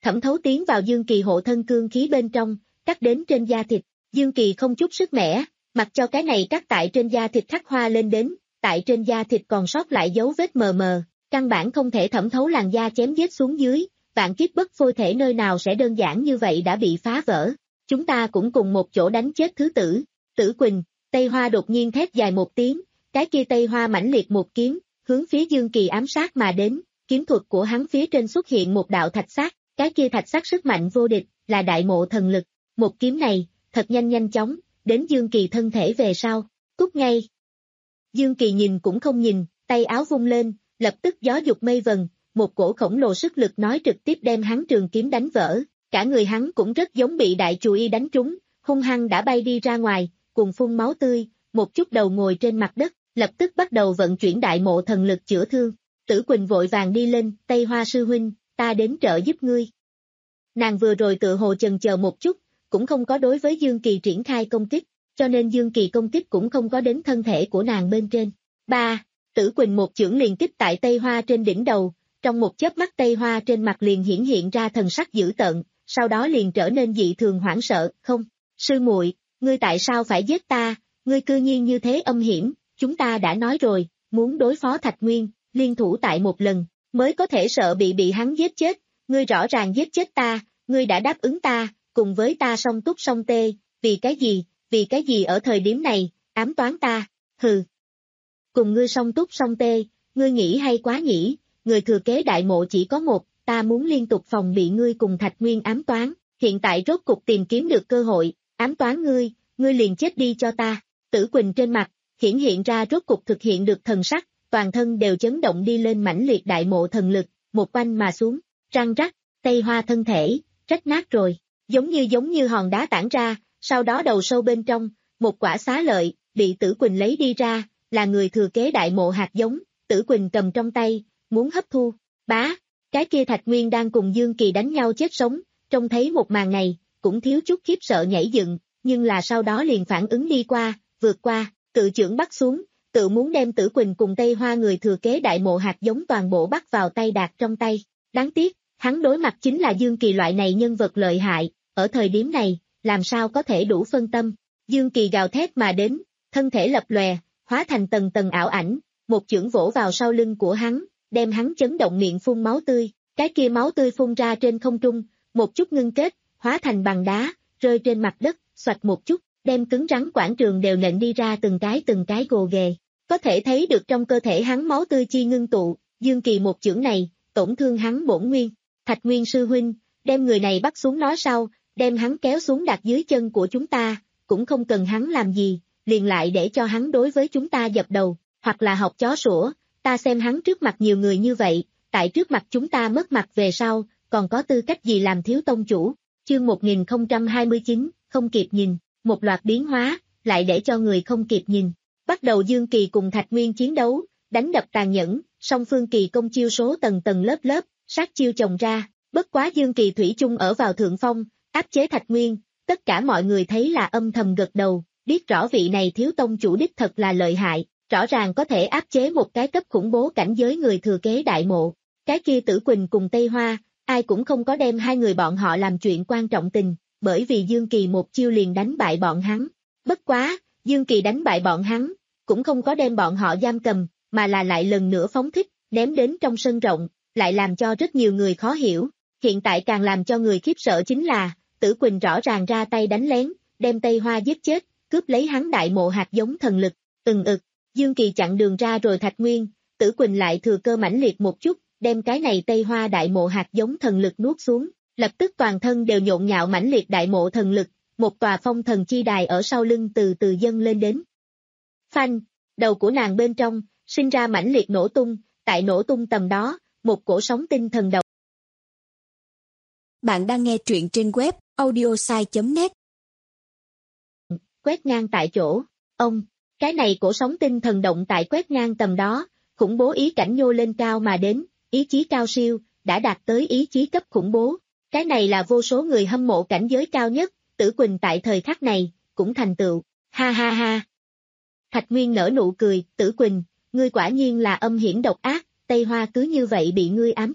thẩm thấu tiến vào Dương Kỳ hộ thân cương khí bên trong, cắt đến trên da thịt. Dương Kỳ không chút sức mẻ, mặc cho cái này cắt tại trên da thịt khắc hoa lên đến, tại trên da thịt còn sót lại dấu vết mờ mờ, căn bản không thể thẩm thấu làn da chém giết xuống dưới, vạn kiếp bất phôi thể nơi nào sẽ đơn giản như vậy đã bị phá vỡ. Chúng ta cũng cùng một chỗ đánh chết thứ tử. Tử Quỳnh, Tây Hoa đột nhiên thét dài một tiếng, cái kia Tây Hoa mãnh liệt một kiếm, hướng phía Dương Kỳ ám sát mà đến, kiếm thuật của hắn phía trên xuất hiện một đạo thạch sát, cái kia thạch sát sức mạnh vô địch, là đại mộ thần lực. Một kiếm này, thật nhanh nhanh chóng, đến Dương Kỳ thân thể về sau, cút ngay. Dương Kỳ nhìn cũng không nhìn, tay áo vung lên, lập tức gió dục mây vần, một cổ khổng lồ sức lực nói trực tiếp đem hắn trường kiếm đánh vỡ, cả người hắn cũng rất giống bị đại chù y đánh trúng, hung hăng đã bay đi ra ngoài, cùng phun máu tươi, một chút đầu ngồi trên mặt đất, lập tức bắt đầu vận chuyển đại mộ thần lực chữa thương. Tử Quỳnh vội vàng đi lên, Tây Hoa sư huynh, ta đến trợ giúp ngươi. Nàng vừa rồi tự hồ chần chờ một chút, cũng không có đối với Dương Kỳ triển khai công kích, cho nên Dương Kỳ công kích cũng không có đến thân thể của nàng bên trên. Ba, Tử Quỳnh một chưởng liền kích tại Tây Hoa trên đỉnh đầu, trong một chớp mắt Tây Hoa trên mặt liền hiển hiện ra thần sắc dữ tợn, sau đó liền trở nên dị thường hoảng sợ, không, sư muội, ngươi tại sao phải giết ta, ngươi cư nhiên như thế âm hiểm, chúng ta đã nói rồi, muốn đối phó Thạch Nguyên, liên thủ tại một lần, mới có thể sợ bị bị hắn giết chết, ngươi rõ ràng giết chết ta, ngươi đã đáp ứng ta, cùng với ta song túc song tê, vì cái gì, vì cái gì ở thời điểm này, ám toán ta, hừ. Cùng ngươi song túc song tê, ngươi nghĩ hay quá nhỉ, người thừa kế đại mộ chỉ có một, ta muốn liên tục phòng bị ngươi cùng Thạch Nguyên ám toán, hiện tại rốt cục tìm kiếm được cơ hội, ám toán ngươi, ngươi liền chết đi cho ta. Tử Quỳnh trên mặt, hiển hiện ra rốt cục thực hiện được thần sắc, toàn thân đều chấn động đi lên mãnh liệt đại mộ thần lực, một oanh mà xuống, răng rắc, Tây Hoa thân thể, rách nát rồi, giống như giống như hòn đá tản ra, sau đó đầu sâu bên trong, một quả xá lợi, bị Tử Quỳnh lấy đi ra, là người thừa kế đại mộ hạt giống, Tử Quỳnh cầm trong tay, muốn hấp thu, bá, cái kia Thạch Nguyên đang cùng Dương Kỳ đánh nhau chết sống, trông thấy một màn này, cũng thiếu chút khiếp sợ nhảy dựng, nhưng là sau đó liền phản ứng đi qua, vượt qua, tự chưởng bắt xuống, tự muốn đem Tử Quỳnh cùng Tây Hoa người thừa kế đại mộ hạt giống toàn bộ bắt vào tay đạt trong tay, đáng tiếc, hắn đối mặt chính là Dương Kỳ loại này nhân vật lợi hại, ở thời điểm này, làm sao có thể đủ phân tâm, Dương Kỳ gào thét mà đến, thân thể lập lòe, hóa thành tầng tầng ảo ảnh, một chưởng vỗ vào sau lưng của hắn, đem hắn chấn động miệng phun máu tươi, cái kia máu tươi phun ra trên không trung, một chút ngưng kết, hóa thành bằng đá, rơi trên mặt đất, xoạch một chút, đem cứng rắn quảng trường đều nện đi ra từng cái từng cái gồ ghề. Có thể thấy được trong cơ thể hắn máu tươi chi ngưng tụ, Dương Kỳ một chưởng này, tổn thương hắn bổn nguyên. Thạch Nguyên sư huynh, đem người này bắt xuống nói sau, đem hắn kéo xuống đặt dưới chân của chúng ta, cũng không cần hắn làm gì, liền lại để cho hắn đối với chúng ta dập đầu, hoặc là học chó sủa, ta xem hắn trước mặt nhiều người như vậy, tại trước mặt chúng ta mất mặt về sau, còn có tư cách gì làm thiếu tông chủ. Chương một nghìn không trăm hai mươi chín, không kịp nhìn, một loạt biến hóa, lại để cho người không kịp nhìn. Bắt đầu Dương Kỳ cùng Thạch Nguyên chiến đấu, đánh đập tàn nhẫn, song phương kỳ công chiêu số tầng tầng lớp lớp, sát chiêu chồng ra, bất quá Dương Kỳ thủy chung ở vào thượng phong, áp chế Thạch Nguyên, tất cả mọi người thấy là âm thầm gật đầu, biết rõ vị này thiếu tông chủ đích thật là lợi hại, rõ ràng có thể áp chế một cái cấp khủng bố cảnh giới người thừa kế đại mộ. Cái kia Tử Quỳnh cùng Tây Hoa, ai cũng không có đem hai người bọn họ làm chuyện quan trọng tình, bởi vì Dương Kỳ một chiêu liền đánh bại bọn hắn. Bất quá, Dương Kỳ đánh bại bọn hắn, cũng không có đem bọn họ giam cầm, mà là lại lần nữa phóng thích, ném đến trong sân rộng, lại làm cho rất nhiều người khó hiểu. Hiện tại càng làm cho người khiếp sợ chính là, Tử Quỳnh rõ ràng ra tay đánh lén, đem Tây Hoa giết chết, cướp lấy hắn đại mộ hạt giống thần lực, từng ực, Dương Kỳ chặn đường ra rồi Thạch Nguyên, Tử Quỳnh lại thừa cơ mãnh liệt một chút, đem cái này Tây Hoa đại mộ hạt giống thần lực nuốt xuống, lập tức toàn thân đều nhộn nhạo mãnh liệt đại mộ thần lực, một tòa phong thần chi đài ở sau lưng từ từ dâng lên đến. Phanh, đầu của nàng bên trong, sinh ra mãnh liệt nổ tung, tại nổ tung tầm đó, một cổ sóng tinh thần động. Bạn đang nghe truyện trên web audiosai chấm net. Quét ngang tại chỗ, ông, cái này cổ sóng tinh thần động tại quét ngang tầm đó, khủng bố ý cảnh nhô lên cao mà đến, ý chí cao siêu, đã đạt tới ý chí cấp khủng bố. Cái này là vô số người hâm mộ cảnh giới cao nhất, Tử Quỳnh tại thời khắc này, cũng thành tựu, ha ha ha. Thạch Nguyên nở nụ cười, Tử Quỳnh, ngươi quả nhiên là âm hiểm độc ác, Tây Hoa cứ như vậy bị ngươi ám toán,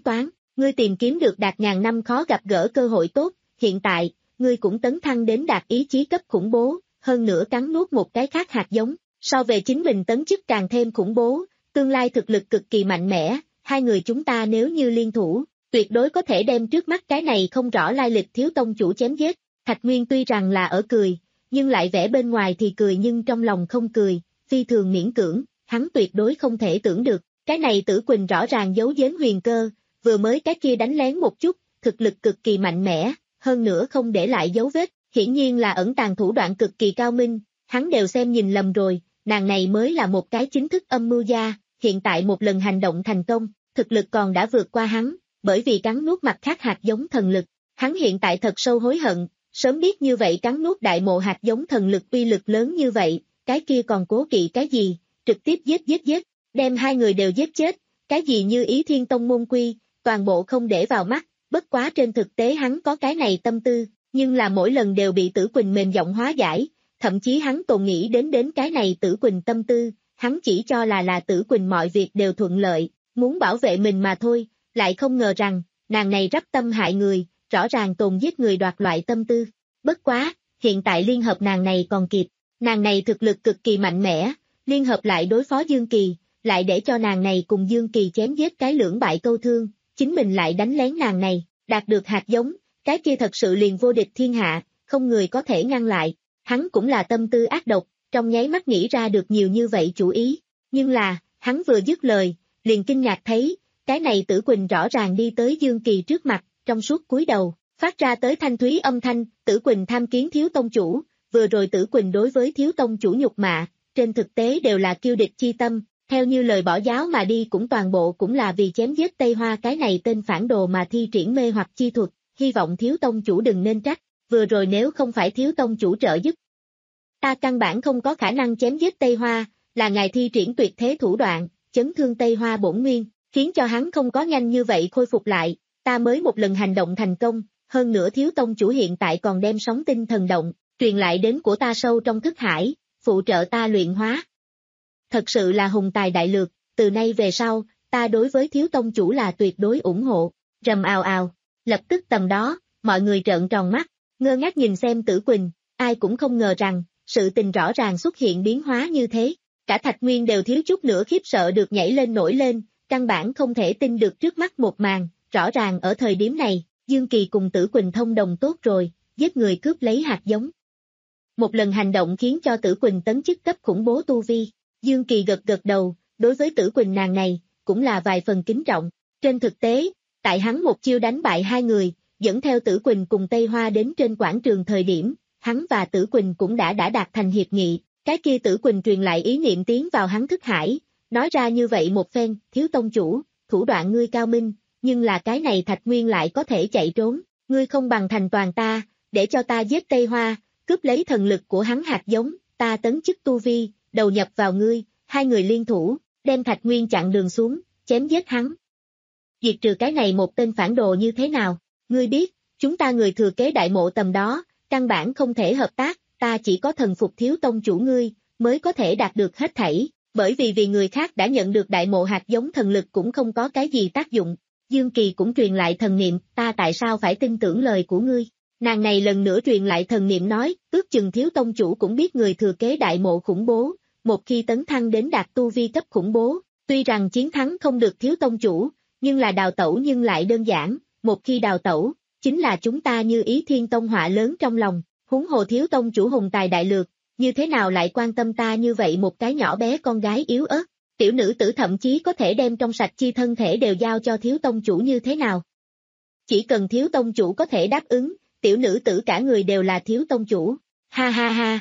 Ngươi tìm kiếm được đạt ngàn năm khó gặp gỡ cơ hội tốt, hiện tại, ngươi cũng tấn thăng đến đạt ý chí cấp khủng bố, hơn nữa cắn nuốt một cái khác hạt giống, so về chính mình tấn chức càng thêm khủng bố, tương lai thực lực cực kỳ mạnh mẽ, hai người chúng ta nếu như liên thủ, tuyệt đối có thể đem trước mắt cái này không rõ lai lịch thiếu tông chủ chém giết. Thạch Nguyên tuy rằng là ở cười, nhưng lại vẻ bên ngoài thì cười nhưng trong lòng không cười, phi thường miễn cưỡng, hắn tuyệt đối không thể tưởng được, cái này Tử Quỳnh rõ ràng giấu giếm huyền cơ, vừa mới cái kia đánh lén một chút, thực lực cực kỳ mạnh mẽ, hơn nữa không để lại dấu vết, hiển nhiên là ẩn tàng thủ đoạn cực kỳ cao minh, hắn đều xem nhìn lầm rồi, nàng này mới là một cái chính thức âm mưu gia, hiện tại một lần hành động thành công, thực lực còn đã vượt qua hắn, bởi vì cắn nuốt mặt khác hạt giống thần lực, hắn hiện tại thật sâu hối hận, sớm biết như vậy cắn nuốt đại mộ hạt giống thần lực uy lực lớn như vậy, cái kia còn cố kỵ cái gì, trực tiếp giết giết giết, đem hai người đều giết chết, cái gì như Ý Thiên Tông môn quy, toàn bộ không để vào mắt, bất quá trên thực tế hắn có cái này tâm tư, nhưng là mỗi lần đều bị Tử Quỳnh mềm giọng hóa giải, thậm chí hắn còn nghĩ đến đến cái này Tử Quỳnh tâm tư, hắn chỉ cho là là Tử Quỳnh mọi việc đều thuận lợi, muốn bảo vệ mình mà thôi, lại không ngờ rằng, nàng này rắp tâm hại người, rõ ràng tồn giết người đoạt loại tâm tư. Bất quá, hiện tại liên hợp nàng này còn kịp, nàng này thực lực cực kỳ mạnh mẽ, liên hợp lại đối phó Dương Kỳ, lại để cho nàng này cùng Dương Kỳ chém giết cái lưỡng bại câu thương, chính mình lại đánh lén nàng này, đạt được hạt giống, cái kia thật sự liền vô địch thiên hạ, không người có thể ngăn lại, hắn cũng là tâm tư ác độc, trong nháy mắt nghĩ ra được nhiều như vậy chủ ý, nhưng là, hắn vừa dứt lời, liền kinh ngạc thấy, cái này Tử Quỳnh rõ ràng đi tới Dương Kỳ trước mặt, trong suốt cúi đầu, phát ra tới thanh thúy âm thanh, Tử Quỳnh tham kiến thiếu tông chủ, vừa rồi Tử Quỳnh đối với thiếu tông chủ nhục mạ, trên thực tế đều là kiêu địch chi tâm, theo như lời bỏ giáo mà đi cũng toàn bộ cũng là vì chém giết Tây Hoa cái này tên phản đồ mà thi triển mê hoặc chi thuật, hy vọng thiếu tông chủ đừng nên trách, vừa rồi nếu không phải thiếu tông chủ trợ giúp, ta căn bản không có khả năng chém giết Tây Hoa, là ngài thi triển tuyệt thế thủ đoạn, chấn thương Tây Hoa bổn nguyên, khiến cho hắn không có nhanh như vậy khôi phục lại, ta mới một lần hành động thành công, hơn nữa thiếu tông chủ hiện tại còn đem sóng tinh thần động, truyền lại đến của ta sâu trong thức hải, phụ trợ ta luyện hóa. Thật sự là hùng tài đại lược, từ nay về sau, ta đối với thiếu tông chủ là tuyệt đối ủng hộ, rầm ào ào, lập tức tầm đó, mọi người trợn tròn mắt, ngơ ngác nhìn xem Tử Quỳnh, ai cũng không ngờ rằng, sự tình rõ ràng xuất hiện biến hóa như thế, cả Thạch Nguyên đều thiếu chút nữa khiếp sợ được nhảy lên nổi lên, căn bản không thể tin được trước mắt một màn, rõ ràng ở thời điểm này, Dương Kỳ cùng Tử Quỳnh thông đồng tốt rồi, giết người cướp lấy hạt giống. Một lần hành động khiến cho Tử Quỳnh tấn chức cấp khủng bố tu vi, Dương Kỳ gật gật đầu, đối với Tử Quỳnh nàng này, cũng là vài phần kính trọng, trên thực tế, tại hắn một chiêu đánh bại hai người, dẫn theo Tử Quỳnh cùng Tây Hoa đến trên quảng trường thời điểm, hắn và Tử Quỳnh cũng đã đã đạt thành hiệp nghị, cái kia Tử Quỳnh truyền lại ý niệm tiến vào hắn thức hải, nói ra như vậy một phen, thiếu tông chủ, thủ đoạn ngươi cao minh, nhưng là cái này Thạch Nguyên lại có thể chạy trốn, ngươi không bằng thành toàn ta, để cho ta giết Tây Hoa, cướp lấy thần lực của hắn hạt giống, ta tấn chức tu vi, đầu nhập vào ngươi, hai người liên thủ, đem Thạch Nguyên chặn đường xuống, chém giết hắn. Diệt trừ cái này một tên phản đồ như thế nào, ngươi biết, chúng ta người thừa kế đại mộ tầm đó, căn bản không thể hợp tác, ta chỉ có thần phục thiếu tông chủ ngươi, mới có thể đạt được hết thảy, bởi vì vì người khác đã nhận được đại mộ hạt giống thần lực cũng không có cái gì tác dụng. Dương Kỳ cũng truyền lại thần niệm, ta tại sao phải tin tưởng lời của ngươi? Nàng này lần nữa truyền lại thần niệm nói, ước chừng thiếu tông chủ cũng biết người thừa kế đại mộ khủng bố, một khi tấn thăng đến đạt tu vi cấp khủng bố, tuy rằng chiến thắng không được thiếu tông chủ, nhưng là đào tẩu nhưng lại đơn giản, một khi đào tẩu, chính là chúng ta như Ý Thiên Tông họa lớn trong lòng, huống hồ thiếu tông chủ hùng tài đại lược, như thế nào lại quan tâm ta như vậy một cái nhỏ bé con gái yếu ớt, tiểu nữ tử thậm chí có thể đem trong sạch chi thân thể đều giao cho thiếu tông chủ như thế nào. Chỉ cần thiếu tông chủ có thể đáp ứng, tiểu nữ tử cả người đều là thiếu tông chủ, ha ha ha.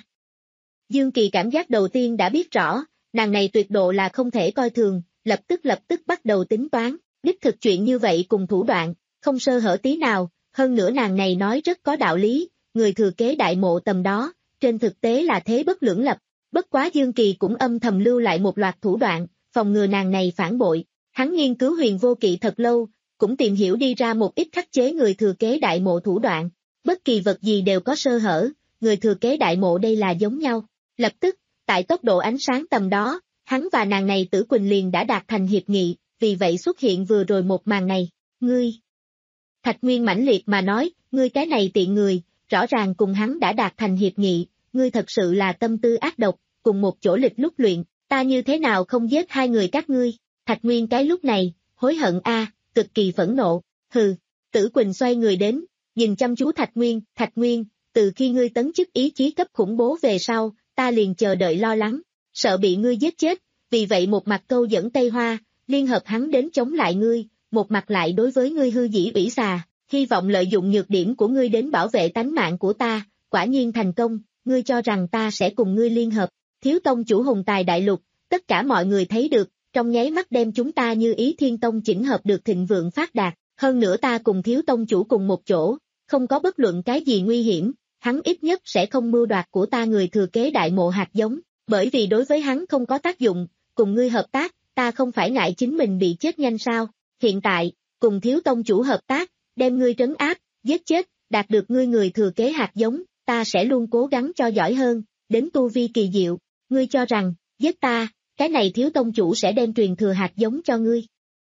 Dương Kỳ cảm giác đầu tiên đã biết rõ, nàng này tuyệt độ là không thể coi thường, lập tức lập tức bắt đầu tính toán, đích thực chuyện như vậy cùng thủ đoạn, không sơ hở tí nào, hơn nữa nàng này nói rất có đạo lý, người thừa kế đại mộ tầm đó, trên thực tế là thế bất lưỡng lập, bất quá Dương Kỳ cũng âm thầm lưu lại một loạt thủ đoạn, phòng ngừa nàng này phản bội, hắn nghiên cứu Huyền Vô Kỵ thật lâu, cũng tìm hiểu đi ra một ít khắc chế người thừa kế đại mộ thủ đoạn, bất kỳ vật gì đều có sơ hở, người thừa kế đại mộ đây là giống nhau, lập tức, tại tốc độ ánh sáng tầm đó, hắn và nàng này Tử Quỳnh liền đã đạt thành hiệp nghị, vì vậy xuất hiện vừa rồi một màn này, Ngươi! Thạch Nguyên mãnh liệt mà nói, ngươi cái này tiện người, rõ ràng cùng hắn đã đạt thành hiệp nghị, ngươi thật sự là tâm tư ác độc, cùng một chỗ lịch lúc luyện, ta như thế nào không giết hai người các ngươi, Thạch Nguyên cái lúc này, hối hận a, cực kỳ phẫn nộ, hừ, Tử Quỳnh xoay người đến, nhìn chăm chú Thạch Nguyên, Thạch Nguyên, từ khi ngươi tấn chức ý chí cấp khủng bố về sau, ta liền chờ đợi lo lắng, sợ bị ngươi giết chết, vì vậy một mặt câu dẫn Tây Hoa, liên hợp hắn đến chống lại ngươi, một mặt lại đối với ngươi hư dĩ ủy xà, hy vọng lợi dụng nhược điểm của ngươi đến bảo vệ tánh mạng của ta, quả nhiên thành công, ngươi cho rằng ta sẽ cùng ngươi liên hợp, Thiếu tông chủ hùng tài đại lục, tất cả mọi người thấy được, trong nháy mắt đem chúng ta như Ý Thiên Tông chỉnh hợp được thịnh vượng phát đạt, hơn nữa ta cùng Thiếu tông chủ cùng một chỗ, không có bất luận cái gì nguy hiểm, hắn ít nhất sẽ không mưu đoạt của ta người thừa kế đại mộ hạt giống, bởi vì đối với hắn không có tác dụng, cùng ngươi hợp tác, ta không phải ngại chính mình bị chết nhanh sao, hiện tại, cùng Thiếu tông chủ hợp tác, đem ngươi trấn áp, giết chết, đạt được ngươi người thừa kế hạt giống, ta sẽ luôn cố gắng cho giỏi hơn, đến tu vi kỳ diệu, ngươi cho rằng, giết ta, cái này Thiếu tông chủ sẽ đem truyền thừa hạt giống cho ngươi.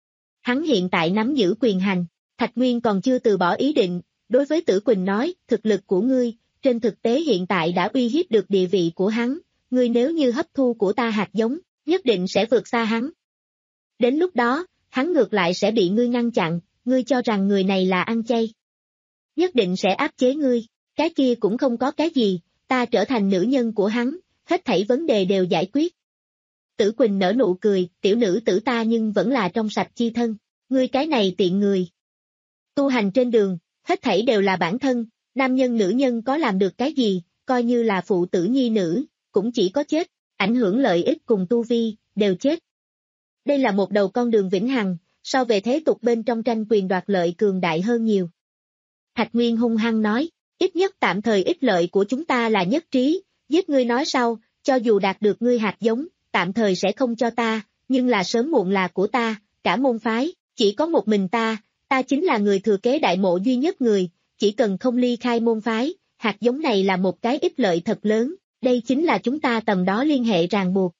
Hắn hiện tại nắm giữ quyền hành, Thạch Nguyên còn chưa từ bỏ ý định, đối với Tử Quỳnh nói, thực lực của ngươi, trên thực tế hiện tại đã uy hiếp được địa vị của hắn, ngươi nếu như hấp thu của ta hạt giống, nhất định sẽ vượt xa hắn. Đến lúc đó, hắn ngược lại sẽ bị ngươi ngăn chặn, ngươi cho rằng người này là ăn chay. Nhất định sẽ áp chế ngươi, cái kia cũng không có cái gì, ta trở thành nữ nhân của hắn, hết thảy vấn đề đều giải quyết. Tử Quỳnh nở nụ cười, tiểu nữ tử ta nhưng vẫn là trong sạch chi thân, ngươi cái này tiện người. Tu hành trên đường, hết thảy đều là bản thân, nam nhân nữ nhân có làm được cái gì, coi như là phụ tử nhi nữ, cũng chỉ có chết, ảnh hưởng lợi ích cùng tu vi, đều chết. Đây là một đầu con đường vĩnh hằng, so về thế tục bên trong tranh quyền đoạt lợi cường đại hơn nhiều. Thạch Nguyên hung hăng nói, ít nhất tạm thời ích lợi của chúng ta là nhất trí, giết ngươi nói sau, cho dù đạt được ngươi hạt giống, tạm thời sẽ không cho ta, nhưng là sớm muộn là của ta, cả môn phái, chỉ có một mình ta, ta chính là người thừa kế đại mộ duy nhất người, chỉ cần không ly khai môn phái, hạt giống này là một cái ích lợi thật lớn, đây chính là chúng ta tầm đó liên hệ ràng buộc.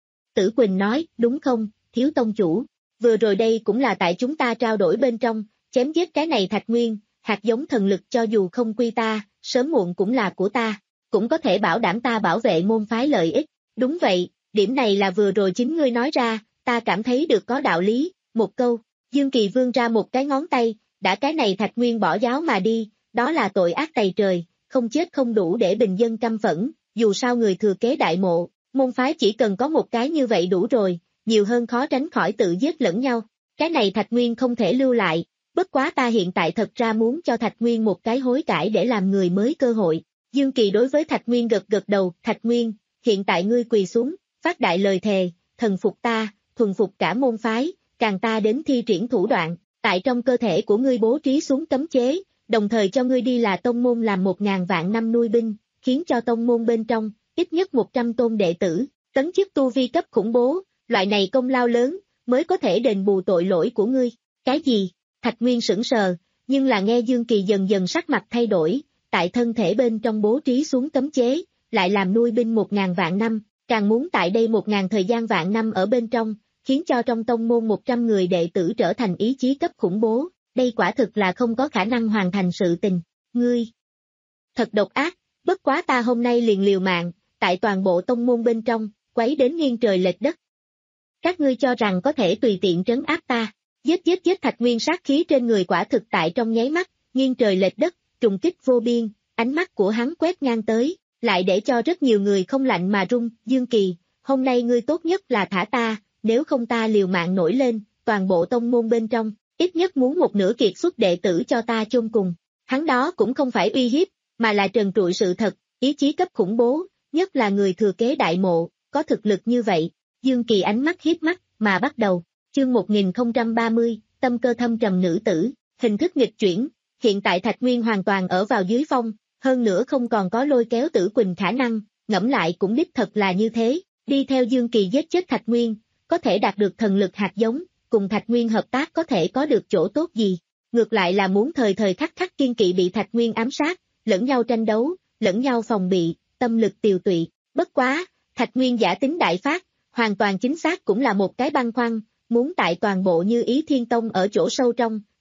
Tử Quỳnh nói, đúng không, Thiếu tông chủ, vừa rồi đây cũng là tại chúng ta trao đổi bên trong, chém giết cái này Thạch Nguyên, hạt giống thần lực cho dù không quy ta, sớm muộn cũng là của ta, cũng có thể bảo đảm ta bảo vệ môn phái lợi ích, đúng vậy, điểm này là vừa rồi chính ngươi nói ra, ta cảm thấy được có đạo lý, một câu, Dương Kỳ vươn ra một cái ngón tay, đã cái này Thạch Nguyên bỏ giáo mà đi, đó là tội ác tày trời, không chết không đủ để bình dân căm phẫn, dù sao người thừa kế đại mộ, môn phái chỉ cần có một cái như vậy đủ rồi, nhiều hơn khó tránh khỏi tự giết lẫn nhau, cái này Thạch Nguyên không thể lưu lại, bất quá ta hiện tại thật ra muốn cho Thạch Nguyên một cái hối cải để làm người mới cơ hội. Dương Kỳ đối với Thạch Nguyên gật gật đầu, Thạch Nguyên, hiện tại ngươi quỳ xuống, phát đại lời thề, thần phục ta, thuần phục cả môn phái, càng ta đến thi triển thủ đoạn, tại trong cơ thể của ngươi bố trí xuống cấm chế, đồng thời cho ngươi đi là tông môn làm một ngàn vạn năm nuôi binh, khiến cho tông môn bên trong, ít nhất một trăm tôn đệ tử, tấn chức tu vi cấp khủng bố, loại này công lao lớn, mới có thể đền bù tội lỗi của ngươi. Cái gì? Thạch Nguyên sững sờ, nhưng là nghe Dương Kỳ dần dần sắc mặt thay đổi, tại thân thể bên trong bố trí xuống cấm chế, lại làm nuôi binh một ngàn vạn năm, càng muốn tại đây một ngàn thời gian vạn năm ở bên trong, khiến cho trong tông môn một trăm người đệ tử trở thành ý chí cấp khủng bố, đây quả thực là không có khả năng hoàn thành sự tình. Ngươi thật độc ác, bất quá ta hôm nay liền liều mạng, tại toàn bộ tông môn bên trong, quấy đến nghiêng trời lệch đất. Các ngươi cho rằng có thể tùy tiện trấn áp ta, giết giết giết Thạch Nguyên sát khí trên người quả thực tại trong nháy mắt, nghiêng trời lệch đất, trùng kích vô biên, ánh mắt của hắn quét ngang tới, lại để cho rất nhiều người không lạnh mà run. Dương Kỳ, hôm nay ngươi tốt nhất là thả ta, nếu không ta liều mạng nổi lên, toàn bộ tông môn bên trong, ít nhất muốn một nửa kiệt xuất đệ tử cho ta chôn cùng. Hắn đó cũng không phải uy hiếp, mà là trần trụi sự thật, ý chí cấp khủng bố, nhất là người thừa kế đại mộ, có thực lực như vậy. Dương Kỳ ánh mắt hiếp mắt, mà bắt đầu, chương một nghìn không trăm ba mươi, tâm cơ thâm trầm nữ tử, hình thức nghịch chuyển, hiện tại Thạch Nguyên hoàn toàn ở vào dưới phong, hơn nữa không còn có lôi kéo Tử Quỳnh khả năng, ngẫm lại cũng đích thật là như thế, đi theo Dương Kỳ giết chết Thạch Nguyên, có thể đạt được thần lực hạt giống, cùng Thạch Nguyên hợp tác có thể có được chỗ tốt gì, ngược lại là muốn thời thời khắc khắc kiên kỵ bị Thạch Nguyên ám sát, lẫn nhau tranh đấu, lẫn nhau phòng bị, tâm lực tiều tụy, bất quá, Thạch Nguyên giả tính đại phát, hoàn toàn chính xác cũng là một cái băn khoăn, muốn tại toàn bộ Như Ý Thiên Tông ở chỗ sâu trong,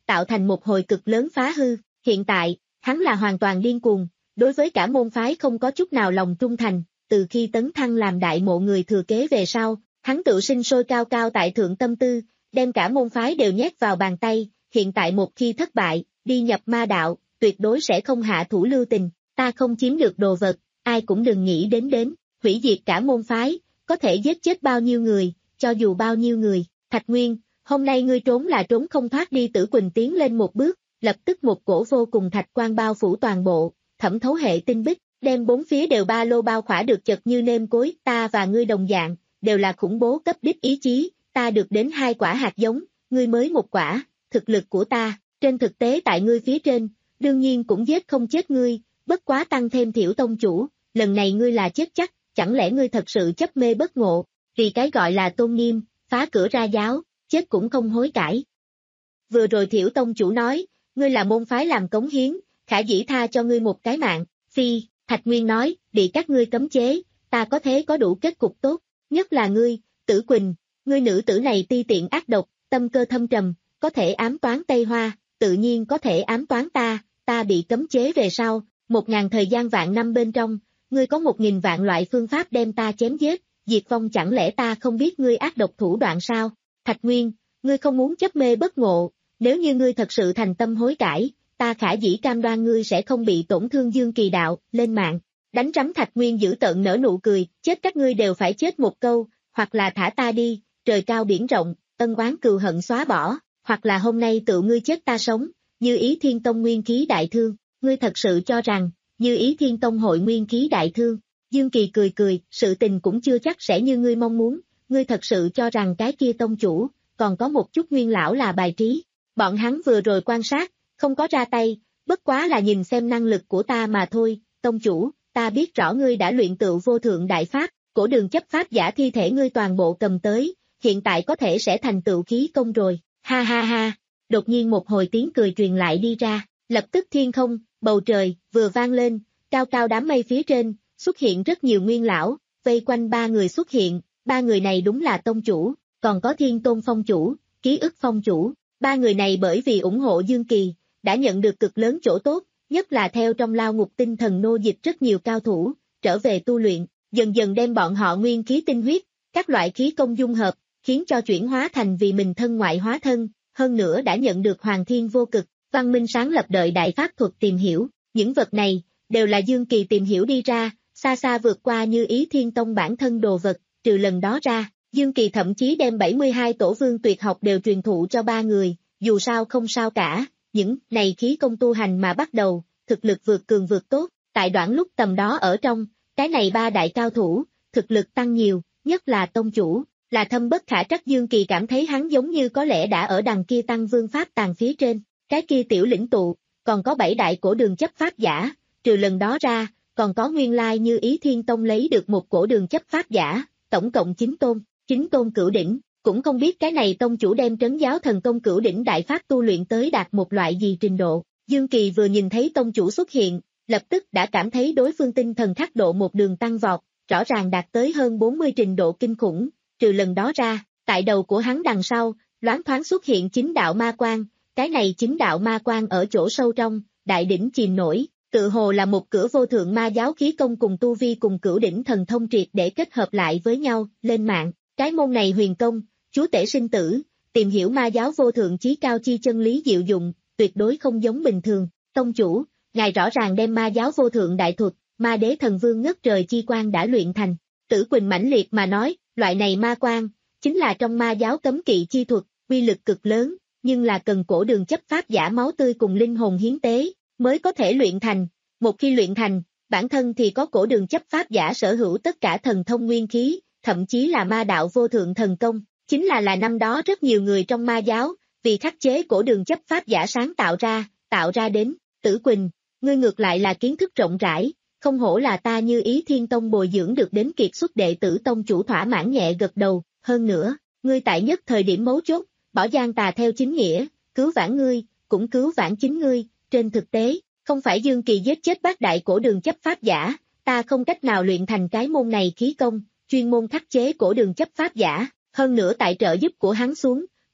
tạo thành một hồi cực lớn phá hư. Hiện tại, hắn là hoàn toàn điên cuồng, đối với cả môn phái không có chút nào lòng trung thành, từ khi tấn thăng làm đại mộ người thừa kế về sau, hắn tự sinh sôi cao cao tại thượng tâm tư, đem cả môn phái đều nhét vào bàn tay, hiện tại một khi thất bại, đi nhập ma đạo, tuyệt đối sẽ không hạ thủ lưu tình, ta không chiếm được đồ vật, ai cũng đừng nghĩ đến đến, hủy diệt cả môn phái, có thể giết chết bao nhiêu người, cho dù bao nhiêu người. Thạch Nguyên, hôm nay ngươi trốn là trốn không thoát đi. Tử Quỳnh tiến lên một bước, lập tức một cổ vô cùng thạch quang bao phủ toàn bộ, thẩm thấu hệ tinh bích, đem bốn phía đều ba lô bao khỏa được chật như nêm cối. Ta và ngươi đồng dạng, đều là khủng bố cấp đích ý chí, ta được đến hai quả hạt giống, ngươi mới một quả, thực lực của ta, trên thực tế tại ngươi phía trên, đương nhiên cũng giết không chết ngươi, bất quá tăng thêm Thiểu tông chủ, lần này ngươi là chết chắc, chẳng lẽ ngươi thật sự chấp mê bất ngộ, vì cái gọi là tôn nghiêm, phá cửa ra giáo, chết cũng không hối cải. Vừa rồi Thiểu tông chủ nói, ngươi là môn phái làm cống hiến, khả dĩ tha cho ngươi một cái mạng, phi, Thạch Nguyên nói, bị các ngươi cấm chế, ta có thế có đủ kết cục tốt, nhất là ngươi, Tử Quỳnh, ngươi nữ tử này ti tiện ác độc, tâm cơ thâm trầm, có thể ám toán Tây Hoa, tự nhiên có thể ám toán ta, ta bị cấm chế về sau, một ngàn thời gian vạn năm bên trong, ngươi có một nghìn vạn loại phương pháp đem ta chém giết, diệt vong, chẳng lẽ ta không biết ngươi ác độc thủ đoạn sao? Thạch Nguyên, ngươi không muốn chấp mê bất ngộ, nếu như ngươi thật sự thành tâm hối cải, ta khả dĩ cam đoan ngươi sẽ không bị tổn thương Dương Kỳ đạo, lên mạng. Đánh trắm. Thạch Nguyên dữ tợn nở nụ cười, chết các ngươi đều phải chết một câu, hoặc là thả ta đi, trời cao biển rộng, ân oán cừu hận xóa bỏ, hoặc là hôm nay tự ngươi chết ta sống, Như Ý Thiên Tông nguyên khí đại thương, ngươi thật sự cho rằng, Như Ý Thiên Tông hội nguyên khí đại thương? Dương Kỳ cười cười, sự tình cũng chưa chắc sẽ như ngươi mong muốn, ngươi thật sự cho rằng cái kia tông chủ, còn có một chút nguyên lão là bài trí, bọn hắn vừa rồi quan sát, không có ra tay, bất quá là nhìn xem năng lực của ta mà thôi, tông chủ, ta biết rõ ngươi đã luyện tựu vô thượng đại pháp, cổ đường chấp pháp giả thi thể ngươi toàn bộ cầm tới, hiện tại có thể sẽ thành tựu khí công rồi, ha ha ha, đột nhiên một hồi tiếng cười truyền lại đi ra, lập tức thiên không, bầu trời, vừa vang lên, cao cao đám mây phía trên, xuất hiện rất nhiều nguyên lão, vây quanh ba người xuất hiện, ba người này đúng là tông chủ, còn có Thiên Tôn Phong chủ, Ký ức Phong chủ, ba người này bởi vì ủng hộ Dương Kỳ, đã nhận được cực lớn chỗ tốt, nhất là theo trong lao ngục tinh thần nô dịch rất nhiều cao thủ, trở về tu luyện, dần dần đem bọn họ nguyên khí tinh huyết, các loại khí công dung hợp, khiến cho chuyển hóa thành vì mình thân ngoại hóa thân, hơn nữa đã nhận được Hoàng Thiên Vô Cực, Văn Minh sáng lập đợi đại pháp thuật tìm hiểu, những vật này, đều là Dương Kỳ tìm hiểu đi ra, xa xa vượt qua Như Ý Thiên Tông bản thân đồ vật, trừ lần đó ra, Dương Kỳ thậm chí đem bảy mươi hai tổ vương tuyệt học đều truyền thụ cho ba người, dù sao không sao cả, những này khí công tu hành mà bắt đầu, thực lực vượt cường vượt tốt, tại đoạn lúc tầm đó ở trong, cái này ba đại cao thủ, thực lực tăng nhiều, nhất là tông chủ, là thâm bất khả trắc. Dương Kỳ cảm thấy hắn giống như có lẽ đã ở đằng kia tăng vương pháp tàng phía trên, cái kia tiểu lĩnh tụ, còn có bảy đại cổ đường chấp pháp giả, trừ lần đó ra, còn có nguyên lai Như Ý Thiên Tông lấy được một cổ đường chấp pháp giả, tổng cộng chín tôn, chín tôn cửu đỉnh, cũng không biết cái này tông chủ đem trấn giáo thần công cửu đỉnh đại pháp tu luyện tới đạt một loại gì trình độ. Dương Kỳ vừa nhìn thấy tông chủ xuất hiện, lập tức đã cảm thấy đối phương tinh thần khắc độ một đường tăng vọt, rõ ràng đạt tới hơn bốn mươi trình độ kinh khủng, trừ lần đó ra, tại đầu của hắn đằng sau, loáng thoáng xuất hiện chín đạo ma quang, cái này chín đạo ma quang ở chỗ sâu trong, đại đỉnh chìm nổi, tự hồ là một cửa vô thượng ma giáo khí công cùng tu vi cùng cửu đỉnh thần thông triệt để kết hợp lại với nhau, lên mạng, cái môn này huyền công, chúa tể sinh tử, tìm hiểu ma giáo vô thượng chí cao chi chân lý diệu dụng, tuyệt đối không giống bình thường, tông chủ, ngài rõ ràng đem ma giáo vô thượng đại thuật, ma đế thần vương ngất trời chi quan đã luyện thành, Tử Quỳnh mãnh liệt mà nói, loại này ma quan, chính là trong ma giáo cấm kỵ chi thuật, uy lực cực lớn, nhưng là cần cổ đường chấp pháp giả máu tươi cùng linh hồn hiến tế, mới có thể luyện thành, một khi luyện thành, bản thân thì có cổ đường chấp pháp giả sở hữu tất cả thần thông nguyên khí, thậm chí là ma đạo vô thượng thần công, chính là là năm đó rất nhiều người trong ma giáo, vì khắc chế cổ đường chấp pháp giả sáng tạo ra, tạo ra đến, Tử Quỳnh, ngươi ngược lại là kiến thức rộng rãi, không hổ là ta Như Ý Thiên Tông bồi dưỡng được đến kiệt xuất đệ tử tông chủ. Thỏa mãn nhẹ gật đầu, hơn nữa, ngươi tại nhất thời điểm mấu chốt, bỏ gian tà theo chính nghĩa, cứu vãn ngươi, cũng cứu vãn chính ngươi, trên thực tế, không phải Dương Kỳ giết chết bát đại cổ đường chấp pháp giả, ta không cách nào luyện thành cái môn này khí công, chuyên môn khắc chế cổ đường chấp pháp giả, hơn nữa tại trợ giúp của hắn xuống,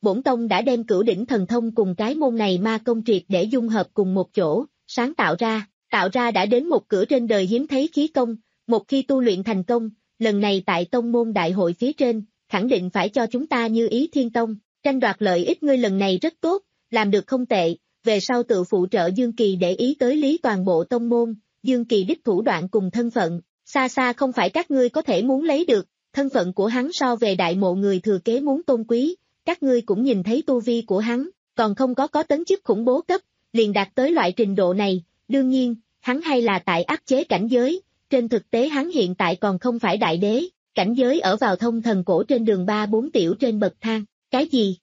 bổn tông đã đem cửu đỉnh thần thông cùng cái môn này ma công triệt để dung hợp cùng một chỗ, sáng tạo ra, tạo ra đã đến một cửa trên đời hiếm thấy khí công, một khi tu luyện thành công, lần này tại tông môn đại hội phía trên, khẳng định phải cho chúng ta như ý thiên tông, tranh đoạt lợi ích ngươi lần này rất tốt, làm được không tệ, về sau tự phụ trợ Dương Kỳ để ý tới lý toàn bộ tông môn, Dương Kỳ đích thủ đoạn cùng thân phận, xa xa không phải các ngươi có thể muốn lấy được, thân phận của hắn so về đại mộ người thừa kế muốn tôn quý, các ngươi cũng nhìn thấy tu vi của hắn, còn không có có tấn chức khủng bố cấp, liền đạt tới loại trình độ này, đương nhiên, hắn hay là tại áp chế cảnh giới, trên thực tế hắn hiện tại còn không phải đại đế, cảnh giới ở vào thông thần cổ trên đường ba bốn tiểu trên bậc thang, cái gì?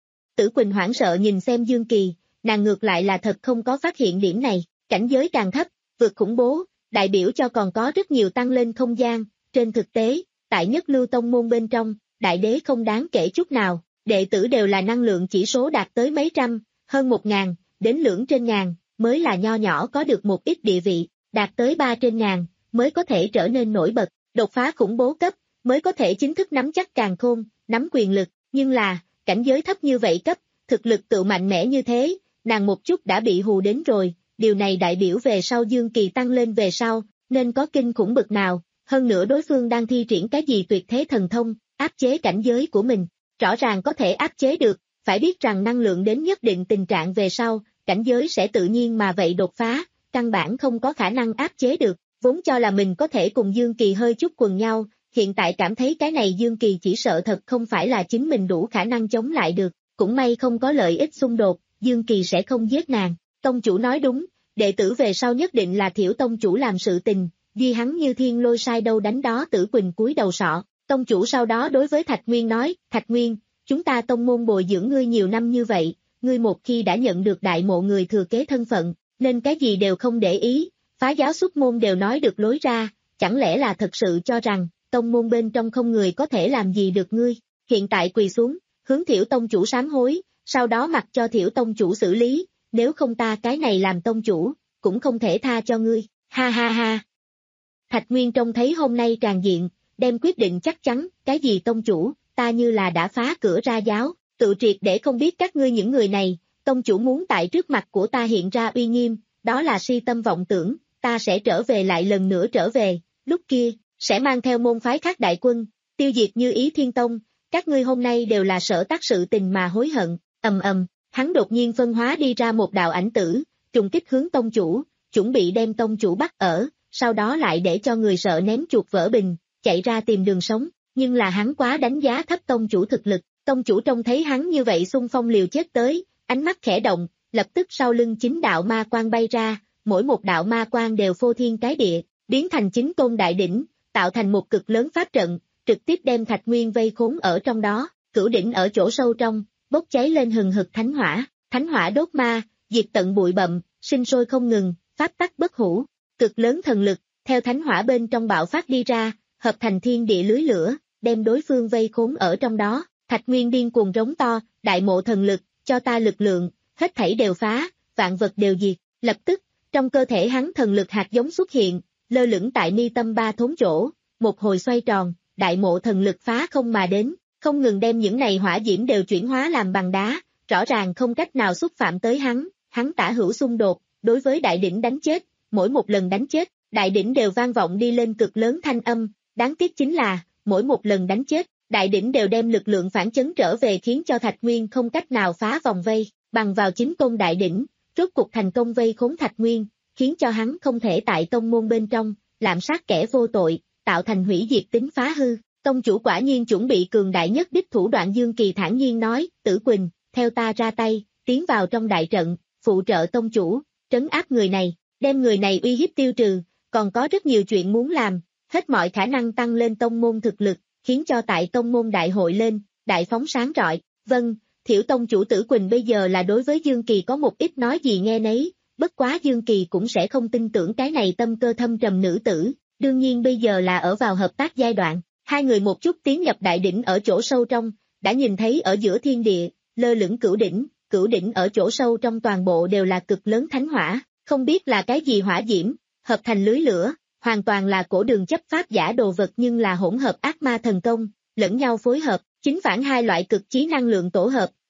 Tử Quỳnh hoảng sợ nhìn xem Dương Kỳ, nàng ngược lại là thật không có phát hiện điểm này, cảnh giới càng thấp, vượt khủng bố, đại biểu cho còn có rất nhiều tăng lên không gian, trên thực tế, tại nhất lưu tông môn bên trong, đại đế không đáng kể chút nào, đệ tử đều là năng lượng chỉ số đạt tới mấy trăm, hơn một ngàn, đến lưỡng trên ngàn, mới là nho nhỏ có được một ít địa vị, đạt tới ba trên ngàn, mới có thể trở nên nổi bật, đột phá khủng bố cấp, mới có thể chính thức nắm chắc càn khôn, nắm quyền lực, nhưng là, cảnh giới thấp như vậy cấp, thực lực tự mạnh mẽ như thế, nàng một chút đã bị hù đến rồi, điều này đại biểu về sau Dương Kỳ tăng lên về sau, nên có kinh khủng bực nào, hơn nữa đối phương đang thi triển cái gì tuyệt thế thần thông, áp chế cảnh giới của mình, rõ ràng có thể áp chế được, phải biết rằng năng lượng đến nhất định tình trạng về sau, cảnh giới sẽ tự nhiên mà vậy đột phá, căn bản không có khả năng áp chế được, vốn cho là mình có thể cùng Dương Kỳ hơi chút quần nhau, hiện tại cảm thấy cái này Dương Kỳ chỉ sợ thật không phải là chính mình đủ khả năng chống lại được, cũng may không có lợi ích xung đột, Dương Kỳ sẽ không giết nàng, tông chủ nói đúng, đệ tử về sau nhất định là Thiểu tông chủ làm sự tình, vì hắn như thiên lôi sai đâu đánh đó. Tử Quỳnh cúi đầu sọ, tông chủ sau đó đối với Thạch Nguyên nói, Thạch Nguyên, chúng ta tông môn bồi dưỡng ngươi nhiều năm như vậy, ngươi một khi đã nhận được đại mộ người thừa kế thân phận, nên cái gì đều không để ý, phá giáo xuất môn đều nói được lối ra, chẳng lẽ là thật sự cho rằng, tông môn bên trong không người có thể làm gì được ngươi, hiện tại quỳ xuống, hướng Thiểu tông chủ sám hối, sau đó mặc cho Thiểu tông chủ xử lý, nếu không ta cái này làm tông chủ, cũng không thể tha cho ngươi, ha ha ha. Thạch Nguyên trông thấy hôm nay tràn diện, đem quyết định chắc chắn, cái gì tông chủ, ta như là đã phá cửa ra giáo, tự triệt để không biết các ngươi những người này, tông chủ muốn tại trước mặt của ta hiện ra uy nghiêm, đó là si tâm vọng tưởng, ta sẽ trở về lại lần nữa trở về, lúc kia, sẽ mang theo môn phái khác đại quân, tiêu diệt như ý thiên tông, các ngươi hôm nay đều là sở tác sự tình mà hối hận, ầm ầm, hắn đột nhiên phân hóa đi ra một đạo ảnh tử, trùng kích hướng tông chủ, chuẩn bị đem tông chủ bắt ở, sau đó lại để cho người sợ ném chuột vỡ bình, chạy ra tìm đường sống, nhưng là hắn quá đánh giá thấp tông chủ thực lực, tông chủ trông thấy hắn như vậy xung phong liều chết tới, ánh mắt khẽ động, lập tức sau lưng chín đạo ma quang bay ra, mỗi một đạo ma quang đều phô thiên cái địa, biến thành chín tôn đại đỉnh, tạo thành một cực lớn pháp trận, trực tiếp đem Thạch Nguyên vây khốn ở trong đó, cửu đỉnh ở chỗ sâu trong, bốc cháy lên hừng hực thánh hỏa, thánh hỏa đốt ma, diệt tận bụi bặm, sinh sôi không ngừng, pháp tắc bất hủ, cực lớn thần lực, theo thánh hỏa bên trong bạo phát đi ra, hợp thành thiên địa lưới lửa, đem đối phương vây khốn ở trong đó, Thạch Nguyên điên cuồng rống to, đại mộ thần lực, cho ta lực lượng, hết thảy đều phá, vạn vật đều diệt, lập tức, trong cơ thể hắn thần lực hạt giống xuất hiện, lơ lửng tại mi tâm ba thốn chỗ, một hồi xoay tròn, đại mộ thần lực phá không mà đến, không ngừng đem những này hỏa diễm đều chuyển hóa làm bằng đá, rõ ràng không cách nào xúc phạm tới hắn, hắn tả hữu xung đột, đối với đại đỉnh đánh chết, mỗi một lần đánh chết, đại đỉnh đều vang vọng đi lên cực lớn thanh âm, đáng tiếc chính là, mỗi một lần đánh chết, đại đỉnh đều đem lực lượng phản chấn trở về khiến cho Thạch Nguyên không cách nào phá vòng vây, bằng vào chính tôn đại đỉnh, rốt cục thành công vây khốn Thạch Nguyên, khiến cho hắn không thể tại tông môn bên trong, lạm sát kẻ vô tội, tạo thành hủy diệt tính phá hư. Tông chủ quả nhiên chuẩn bị cường đại nhất đích thủ đoạn. Dương Kỳ thản nhiên nói, Tử Quỳnh, theo ta ra tay, tiến vào trong đại trận, phụ trợ tông chủ, trấn áp người này, đem người này uy hiếp tiêu trừ, còn có rất nhiều chuyện muốn làm, hết mọi khả năng tăng lên tông môn thực lực, khiến cho tại tông môn đại hội lên, đại phóng sáng rọi. Vâng, Thiểu tông chủ Tử Quỳnh bây giờ là đối với Dương Kỳ có một ít nói gì nghe nấy, bất quá Dương Kỳ cũng sẽ không tin tưởng cái này tâm cơ thâm trầm nữ tử, đương nhiên bây giờ là ở vào hợp tác giai đoạn. Hai người một chút tiến nhập đại đỉnh ở chỗ sâu trong, đã nhìn thấy ở giữa thiên địa, lơ lửng cửu đỉnh, cửu đỉnh ở chỗ sâu trong toàn bộ đều là cực lớn thánh hỏa, không biết là cái gì hỏa diễm, hợp thành lưới lửa, hoàn toàn là cổ đường chấp pháp giả đồ vật nhưng là hỗn hợp ác ma thần công, lẫn nhau phối hợp, chính phản hai loại cực chí năng lượng tổ hợp,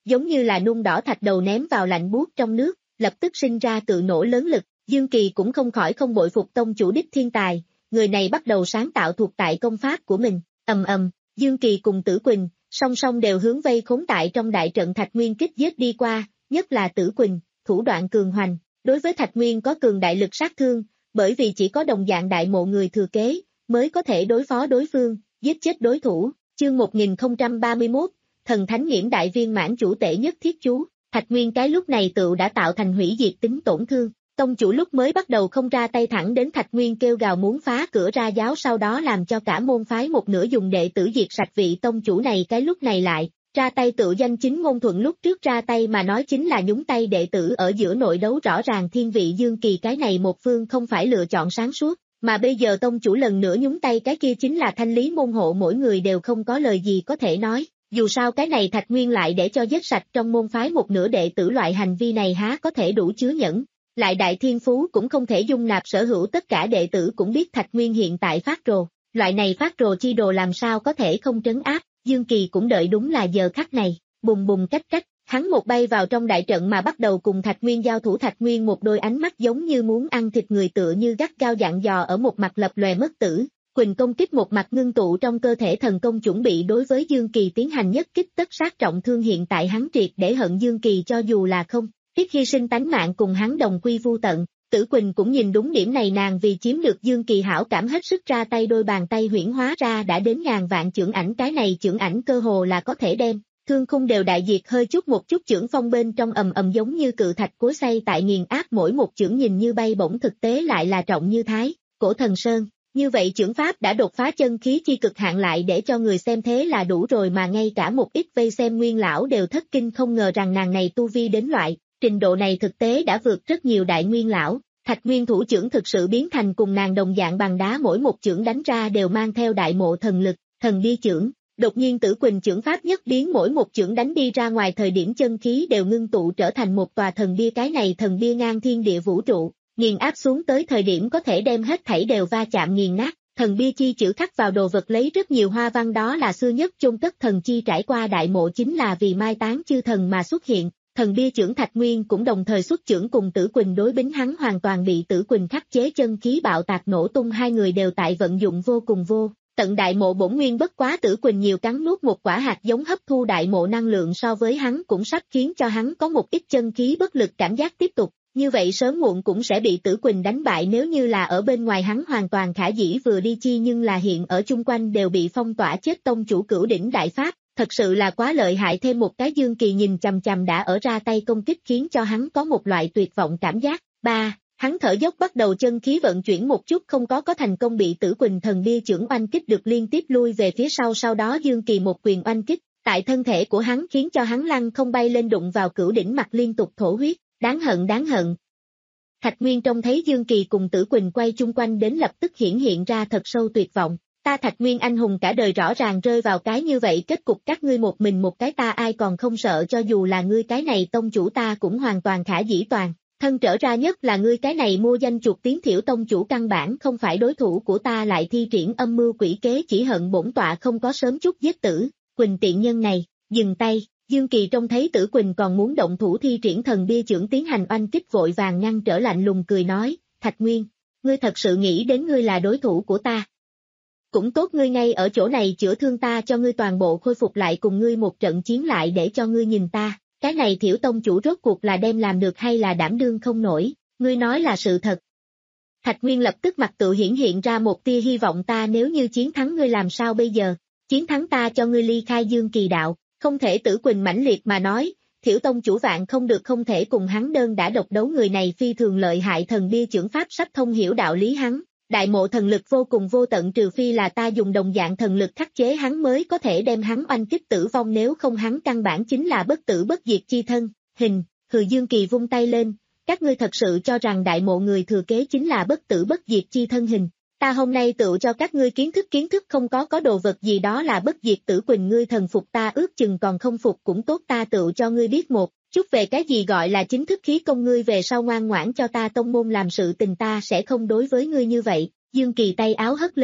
giống như là nung đỏ thạch đầu ném vào lạnh buốt trong nước, lập tức sinh ra tự nổ lớn lực. Dương Kỳ cũng không khỏi không bội phục tông chủ đích thiên tài, người này bắt đầu sáng tạo thuộc tại công pháp của mình. Ầm ầm, Dương Kỳ cùng Tử Quỳnh song song đều hướng vây khốn tại trong đại trận Thạch Nguyên kích giết đi qua, nhất là Tử Quỳnh, thủ đoạn cường hoành, đối với Thạch Nguyên có cường đại lực sát thương, bởi vì chỉ có đồng dạng đại mộ người thừa kế mới có thể đối phó đối phương, giết chết đối thủ. Chương một nghìn không trăm ba mươi mốt, Thần Thánh Nghiễn Đại Viên Mãn chủ tể nhất thiết chú. Thạch Nguyên cái lúc này tựu đã tạo thành hủy diệt tính tổn thương. Tông chủ lúc mới bắt đầu không ra tay thẳng đến Thạch Nguyên kêu gào muốn phá cửa ra giáo, sau đó làm cho cả môn phái một nửa dùng đệ tử diệt sạch vị tông chủ này, cái lúc này lại ra tay tự danh chính ngôn thuận, lúc trước ra tay mà nói chính là nhúng tay đệ tử ở giữa nội đấu, rõ ràng thiên vị Dương Kỳ cái này một phương không phải lựa chọn sáng suốt, mà bây giờ tông chủ lần nữa nhúng tay, cái kia chính là thanh lý môn hộ, mỗi người đều không có lời gì có thể nói. Dù sao cái này Thạch Nguyên lại để cho giết sạch trong môn phái một nửa đệ tử, loại hành vi này há có thể đủ chứa nhẫn. Lại đại thiên phú cũng không thể dung nạp sở hữu, tất cả đệ tử cũng biết Thạch Nguyên hiện tại phát rồ, loại này phát rồ chi đồ làm sao có thể không trấn áp. Dương Kỳ cũng đợi đúng là giờ khắc này, bùng bùng cách cách, hắn một bay vào trong đại trận mà bắt đầu cùng Thạch Nguyên giao thủ. Thạch Nguyên một đôi ánh mắt giống như muốn ăn thịt người, tựa như gắt gao dặn dò ở một mặt lập lòe mất tử. Quỳnh công kích một mặt ngưng tụ trong cơ thể thần công, chuẩn bị đối với Dương Kỳ tiến hành nhất kích tất sát trọng thương. Hiện tại hắn triệt để hận Dương Kỳ, cho dù là không tiếc hy sinh tánh mạng cùng hắn đồng quy vu tận. Tử Quỳnh cũng nhìn đúng điểm này, nàng vì chiếm được Dương Kỳ hảo cảm hết sức ra tay, đôi bàn tay huyễn hóa ra đã đến ngàn vạn chưởng ảnh, cái này chưởng ảnh cơ hồ là có thể đem thương khung đều đại diệt, hơi chút một chút chưởng phong bên trong ầm ầm giống như cự thạch cối xay tại nghiền áp, mỗi một chưởng nhìn như bay bổng, thực tế lại là trọng như thái cổ thần sơn. Như vậy chưởng pháp đã đột phá chân khí chi cực hạn, lại để cho người xem thế là đủ rồi, mà ngay cả một ít vây xem nguyên lão đều thất kinh, không ngờ rằng nàng này tu vi đến loại trình độ này, thực tế đã vượt rất nhiều đại nguyên lão. Thạch Nguyên thủ chưởng thực sự biến thành cùng nàng đồng dạng bằng đá, mỗi một chưởng đánh ra đều mang theo đại mộ thần lực. Thần bia chưởng, đột nhiên Tử Quỳnh chưởng pháp nhất biến, mỗi một chưởng đánh đi ra ngoài thời điểm chân khí đều ngưng tụ trở thành một tòa thần bia, cái này thần bia ngang thiên địa vũ trụ, nghiền áp xuống tới thời điểm có thể đem hết thảy đều va chạm nghiền nát. Thần bia chi chữ khắc vào đồ vật lấy rất nhiều hoa văn, đó là xưa nhất chôn cất thần chi, trải qua đại mộ chính là vì mai táng chư thần mà xuất hiện. Thần bia chưởng Thạch Nguyên cũng đồng thời xuất chưởng cùng Tử Quỳnh đối bính, hắn hoàn toàn bị Tử Quỳnh khắc chế, chân khí bạo tạc nổ tung, hai người đều tại vận dụng vô cùng vô tận đại mộ bổn nguyên, bất quá Tử Quỳnh nhiều cắn nuốt một quả hạt giống hấp thu đại mộ năng lượng so với hắn cũng sắp khiến cho hắn có một ít chân khí bất lực cảm giác, tiếp tục như vậy sớm muộn cũng sẽ bị Tử Quỳnh đánh bại, nếu như là ở bên ngoài hắn hoàn toàn khả dĩ vừa đi chi, nhưng là hiện ở chung quanh đều bị phong tỏa chết tông chủ cửu đỉnh đại pháp, thật sự là quá lợi hại. Thêm một cái Dương Kỳ nhìn chằm chằm đã ở ra tay công kích, khiến cho hắn có một loại tuyệt vọng cảm giác. Ba, hắn thở dốc bắt đầu chân khí vận chuyển một chút, không có có thành công, bị Tử Quỳnh thần bia chưởng oanh kích được liên tiếp lui về phía sau, sau đó Dương Kỳ một quyền oanh kích tại thân thể của hắn, khiến cho hắn lăn không bay lên, đụng vào cửu đỉnh mặt liên tục thổ huyết, đáng hận đáng hận. Thạch Nguyên trông thấy Dương Kỳ cùng Tử Quỳnh quay chung quanh đến, lập tức hiển hiện ra thật sâu tuyệt vọng. Ta Thạch Nguyên anh hùng cả đời rõ ràng rơi vào cái như vậy kết cục, các ngươi một mình một cái ta ai còn không sợ, cho dù là ngươi cái này tông chủ ta cũng hoàn toàn khả dĩ toàn thân trở ra, nhất là ngươi cái này mua danh chuột tiếng thiểu tông chủ căn bản không phải đối thủ của ta, lại thi triển âm mưu quỷ kế, chỉ hận bổn tọa không có sớm chút giết Tử Quỳnh tiện nhân này. Dừng tay. Dương Kỳ trông thấy Tử Quỳnh còn muốn động thủ thi triển thần bia chưởng tiến hành oanh kích, vội vàng ngăn trở, lạnh lùng cười nói, Thạch Nguyên, ngươi thật sự nghĩ đến ngươi là đối thủ của ta? Cũng tốt, ngươi ngay ở chỗ này chữa thương ta, cho ngươi toàn bộ khôi phục lại, cùng ngươi một trận chiến lại để cho ngươi nhìn ta, cái này thiểu tông chủ rốt cuộc là đem làm được hay là đảm đương không nổi, ngươi nói là sự thật. Thạch Nguyên lập tức mặt tự hiển hiện ra một tia hy vọng, ta nếu như chiến thắng ngươi làm sao bây giờ? Chiến thắng ta cho ngươi ly khai Dương Kỳ đạo. Không thể. Tử Quỳnh mãnh liệt mà nói, thiểu tông chủ vạn không được, không thể cùng hắn đơn đã độc đấu, người này phi thường lợi hại, thần bia chưởng pháp sắp thông hiểu đạo lý, hắn đại mộ thần lực vô cùng vô tận, trừ phi là ta dùng đồng dạng thần lực khắc chế hắn mới có thể đem hắn oanh kích tử vong, nếu không hắn căn bản chính là bất tử bất diệt chi thân. Hình, hừ. Dương Kỳ vung tay lên, các ngươi thật sự cho rằng đại mộ người thừa kế chính là bất tử bất diệt chi thân? Hình, ta hôm nay tự cho các ngươi kiến thức kiến thức không có có đồ vật gì đó là bất diệt. Tử Quỳnh, ngươi thần phục ta ước chừng còn không phục, cũng tốt, ta tự cho ngươi biết một chút về cái gì gọi là chính thức khí công, ngươi về sau ngoan ngoãn cho ta tông môn làm sự tình, ta sẽ không đối với ngươi như vậy. Dương Kỳ tay áo hất lên,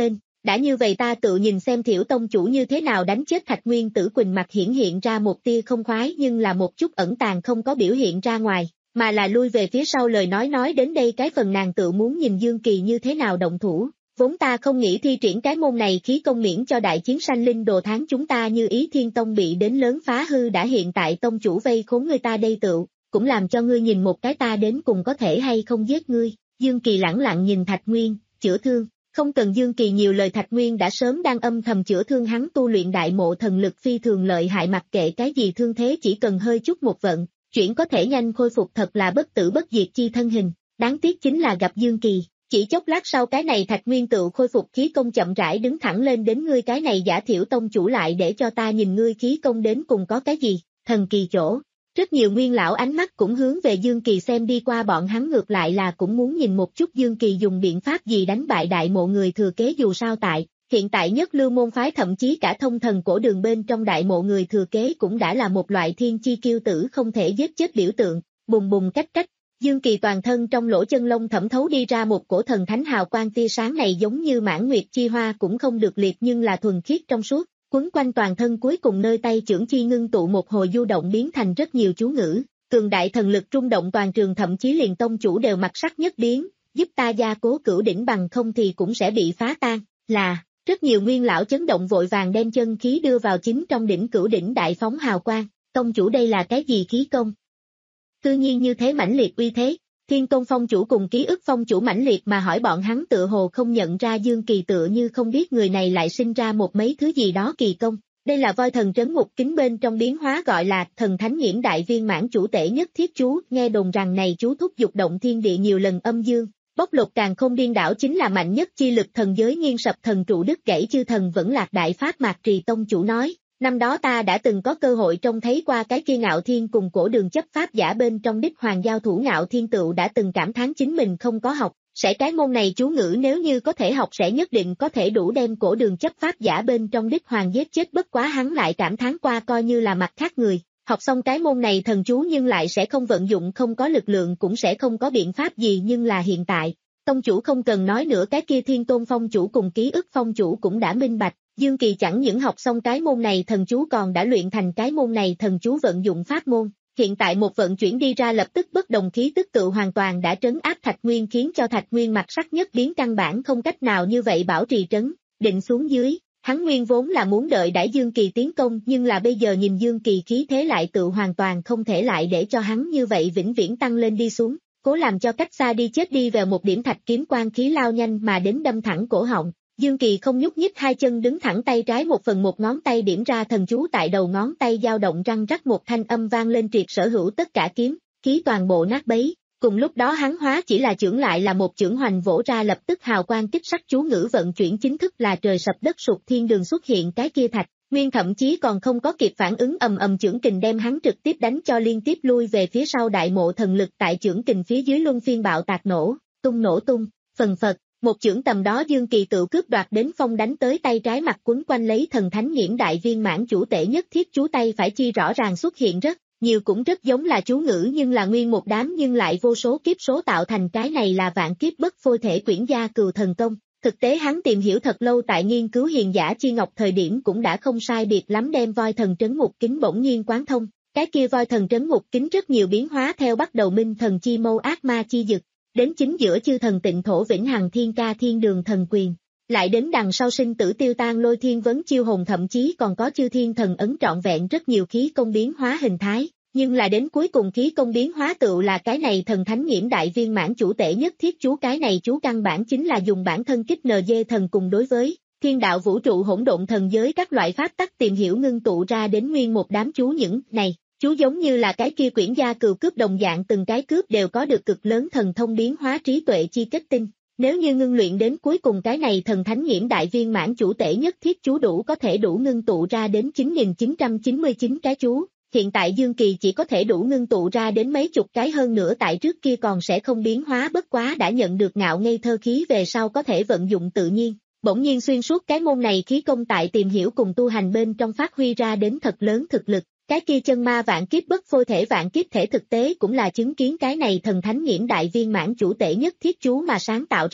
đã như vậy ta tự nhìn xem Thiểu tông chủ như thế nào đánh chết Thạch Nguyên Tử. Quỳnh mặt hiển hiện ra một tia không khoái nhưng là một chút ẩn tàng không có biểu hiện ra ngoài, mà là lui về phía sau. Lời nói nói đến đây cái phần nàng tự muốn nhìn Dương Kỳ như thế nào động thủ, vốn ta không nghĩ thi triển cái môn này khí công miễn cho đại chiến sanh linh đồ tháng chúng ta như ý Thiên Tông bị đến lớn phá hư, đã hiện tại tông chủ vây khốn người ta đây tựu, cũng làm cho ngươi nhìn một cái ta đến cùng có thể hay không giết ngươi. Dương Kỳ lẳng lặng nhìn Thạch Nguyên, chữa thương. Không cần Dương Kỳ nhiều lời, Thạch Nguyên đã sớm đang âm thầm chữa thương, hắn tu luyện đại mộ thần lực phi thường lợi hại, mặc kệ cái gì thương thế chỉ cần hơi chút một vận, chuyển có thể nhanh khôi phục, thật là bất tử bất diệt chi thân hình. Đáng tiếc chính là gặp Dương Kỳ, chỉ chốc lát sau cái này Thạch Nguyên tự khôi phục khí công, chậm rãi đứng thẳng lên. Đến ngươi cái này giả Thiểu tông chủ, lại để cho ta nhìn ngươi khí công đến cùng có cái gì thần kỳ chỗ. Rất nhiều nguyên lão ánh mắt cũng hướng về Dương Kỳ xem đi qua, bọn hắn ngược lại là cũng muốn nhìn một chút Dương Kỳ dùng biện pháp gì đánh bại đại mộ người thừa kế. Dù sao tại hiện tại nhất lưu môn phái, thậm chí cả thông thần cổ đường bên trong, đại mộ người thừa kế cũng đã là một loại thiên chi kiêu tử không thể giết chết biểu tượng. Bùng bùng cách cách, Dương Kỳ toàn thân trong lỗ chân lông thẩm thấu đi ra một cổ thần thánh hào quang, tia sáng này giống như mãn nguyệt chi hoa, cũng không được liệt nhưng là thuần khiết trong suốt, quấn quanh toàn thân. Cuối cùng nơi tay chưởng chi ngưng tụ một hồi du động, biến thành rất nhiều chú ngữ, cường đại thần lực rung động toàn trường, thậm chí liền tông chủ đều mặt sắc nhất biến, giúp ta gia cố cửu đỉnh, bằng không thì cũng sẽ bị phá tan. Là, rất nhiều nguyên lão chấn động, vội vàng đem chân khí đưa vào chính trong đỉnh cửu đỉnh, đại phóng hào quang. Tông chủ đây là cái gì khí công? Tự nhiên như thế mãnh liệt uy thế. Thiên Tôn Phong chủ cùng Ký Ức Phong chủ mãnh liệt mà hỏi, bọn hắn tựa hồ không nhận ra Dương Kỳ, tựa như không biết người này lại sinh ra một mấy thứ gì đó kỳ công. Đây là voi thần trấn ngục kính bên trong biến hóa, gọi là thần thánh nhiễm đại viên mãn chủ tể nhất thiết chú. Nghe đồn rằng này chú thúc dục động thiên địa nhiều lần âm dương, bóc lột càng không điên đảo, chính là mạnh nhất chi lực thần giới, nghiêng sập thần trụ, đứt gãy chư thần, vẫn lạc đại pháp. Mạc Trì tông chủ nói, năm đó ta đã từng có cơ hội trông thấy qua cái kia Ngạo Thiên cùng cổ đường chấp pháp giả bên trong đích hoàng giao thủ. Ngạo Thiên tựu đã từng cảm thán chính mình không có học, sẽ cái môn này chú ngữ, nếu như có thể học sẽ nhất định có thể đủ đem cổ đường chấp pháp giả bên trong đích hoàng giết chết. Bất quá hắn lại cảm thán qua, coi như là mặt khác người, học xong cái môn này thần chú nhưng lại sẽ không vận dụng, không có lực lượng, cũng sẽ không có biện pháp gì. Nhưng là hiện tại, tông chủ không cần nói nữa, cái kia Thiên Tôn Phong chủ cùng Ký Ức Phong chủ cũng đã minh bạch. Dương Kỳ chẳng những học xong cái môn này thần chú, còn đã luyện thành cái môn này thần chú vận dụng pháp môn. Hiện tại một vận chuyển đi ra, lập tức bất đồng khí tức tự hoàn toàn đã trấn áp Thạch Nguyên, khiến cho Thạch Nguyên mặt sắc nhất biến, căn bản không cách nào như vậy bảo trì trấn định xuống dưới. Hắn nguyên vốn là muốn đợi đãi Dương Kỳ tiến công, nhưng là bây giờ nhìn Dương Kỳ khí thế lại tự hoàn toàn không thể lại để cho hắn như vậy vĩnh viễn tăng lên đi xuống, cố làm cho cách xa đi chết đi về một điểm. Thạch kiếm quang khí lao nhanh mà đến, đâm thẳng cổ họng. Dương Kỳ không nhúc nhích, hai chân đứng thẳng, tay trái một phần một ngón tay điểm ra thần chú, tại đầu ngón tay dao động răng rắc, một thanh âm vang lên, triệt sở hữu tất cả kiếm khí toàn bộ nát bấy. Cùng lúc đó hắn hóa chỉ là chưởng, lại là một chưởng hoành vỗ ra, lập tức hào quang kích sắc chú ngữ vận chuyển chính thức, là trời sập đất sụt, thiên đường xuất hiện. Cái kia Thạch Nguyên thậm chí còn không có kịp phản ứng, ầm ầm chưởng kình đem hắn trực tiếp đánh cho liên tiếp lui về phía sau. Đại mộ thần lực tại chưởng kình phía dưới luân phiên bạo tạc, nổ tung nổ tung, phần phật. Một chưởng tầm đó Dương Kỳ tự cướp đoạt đến phong đánh tới, tay trái mặt quấn quanh lấy thần thánh nhiễm đại viên mãn chủ tể nhất thiết chú, tay phải chi rõ ràng xuất hiện rất nhiều, cũng rất giống là chú ngữ, nhưng là nguyên một đám, nhưng lại vô số kiếp số tạo thành. Cái này là vạn kiếp bất phôi thể quyển gia cừu thần công. Thực tế hắn tìm hiểu thật lâu, tại nghiên cứu hiền giả chi ngọc thời điểm cũng đã không sai biệt lắm đem voi thần trấn ngục kính bỗng nhiên quán thông. Cái kia voi thần trấn ngục kính rất nhiều biến hóa, theo bắt đầu minh thần chi mâu, ác ma chi dực, đến chính giữa chư thần tịnh thổ vĩnh hằng thiên ca thiên đường thần quyền, lại đến đằng sau sinh tử tiêu tan lôi thiên vấn chiêu hồn, thậm chí còn có chư thiên thần ấn, trọn vẹn rất nhiều khí công biến hóa hình thái. Nhưng là đến cuối cùng khí công biến hóa tựu là cái này thần thánh nhiễm đại viên mãn chủ tể nhất thiết chú. Cái này chú căn bản chính là dùng bản thân kích en giê thần cùng đối với thiên đạo vũ trụ hỗn độn thần giới các loại pháp tắc tìm hiểu ngưng tụ ra đến nguyên một đám chú. Những này chú giống như là cái kia quyển gia cừu cướp đồng dạng, từng cái cướp đều có được cực lớn thần thông biến hóa trí tuệ chi kết tinh. Nếu như ngưng luyện đến cuối cùng, cái này thần thánh nhiễm đại viên mãn chủ tể nhất thiết chú đủ có thể đủ ngưng tụ ra đến chín nghìn chín trăm chín mươi chín cái chú. Hiện tại Dương Kỳ chỉ có thể đủ ngưng tụ ra đến mấy chục cái, hơn nữa tại trước kia còn sẽ không biến hóa, bất quá đã nhận được ngạo ngây thơ khí về sau có thể vận dụng tự nhiên. Bỗng nhiên xuyên suốt cái môn này khí công tại tìm hiểu cùng tu hành bên trong phát huy ra đến thật lớn thực lực. Cái kia chân ma vạn kiếp bất phôi thể vạn kiếp thể thực tế cũng là chứng kiến cái này thần thánh nhiễm đại viên mãn chủ tể nhất thiết chú mà sáng tạo ra.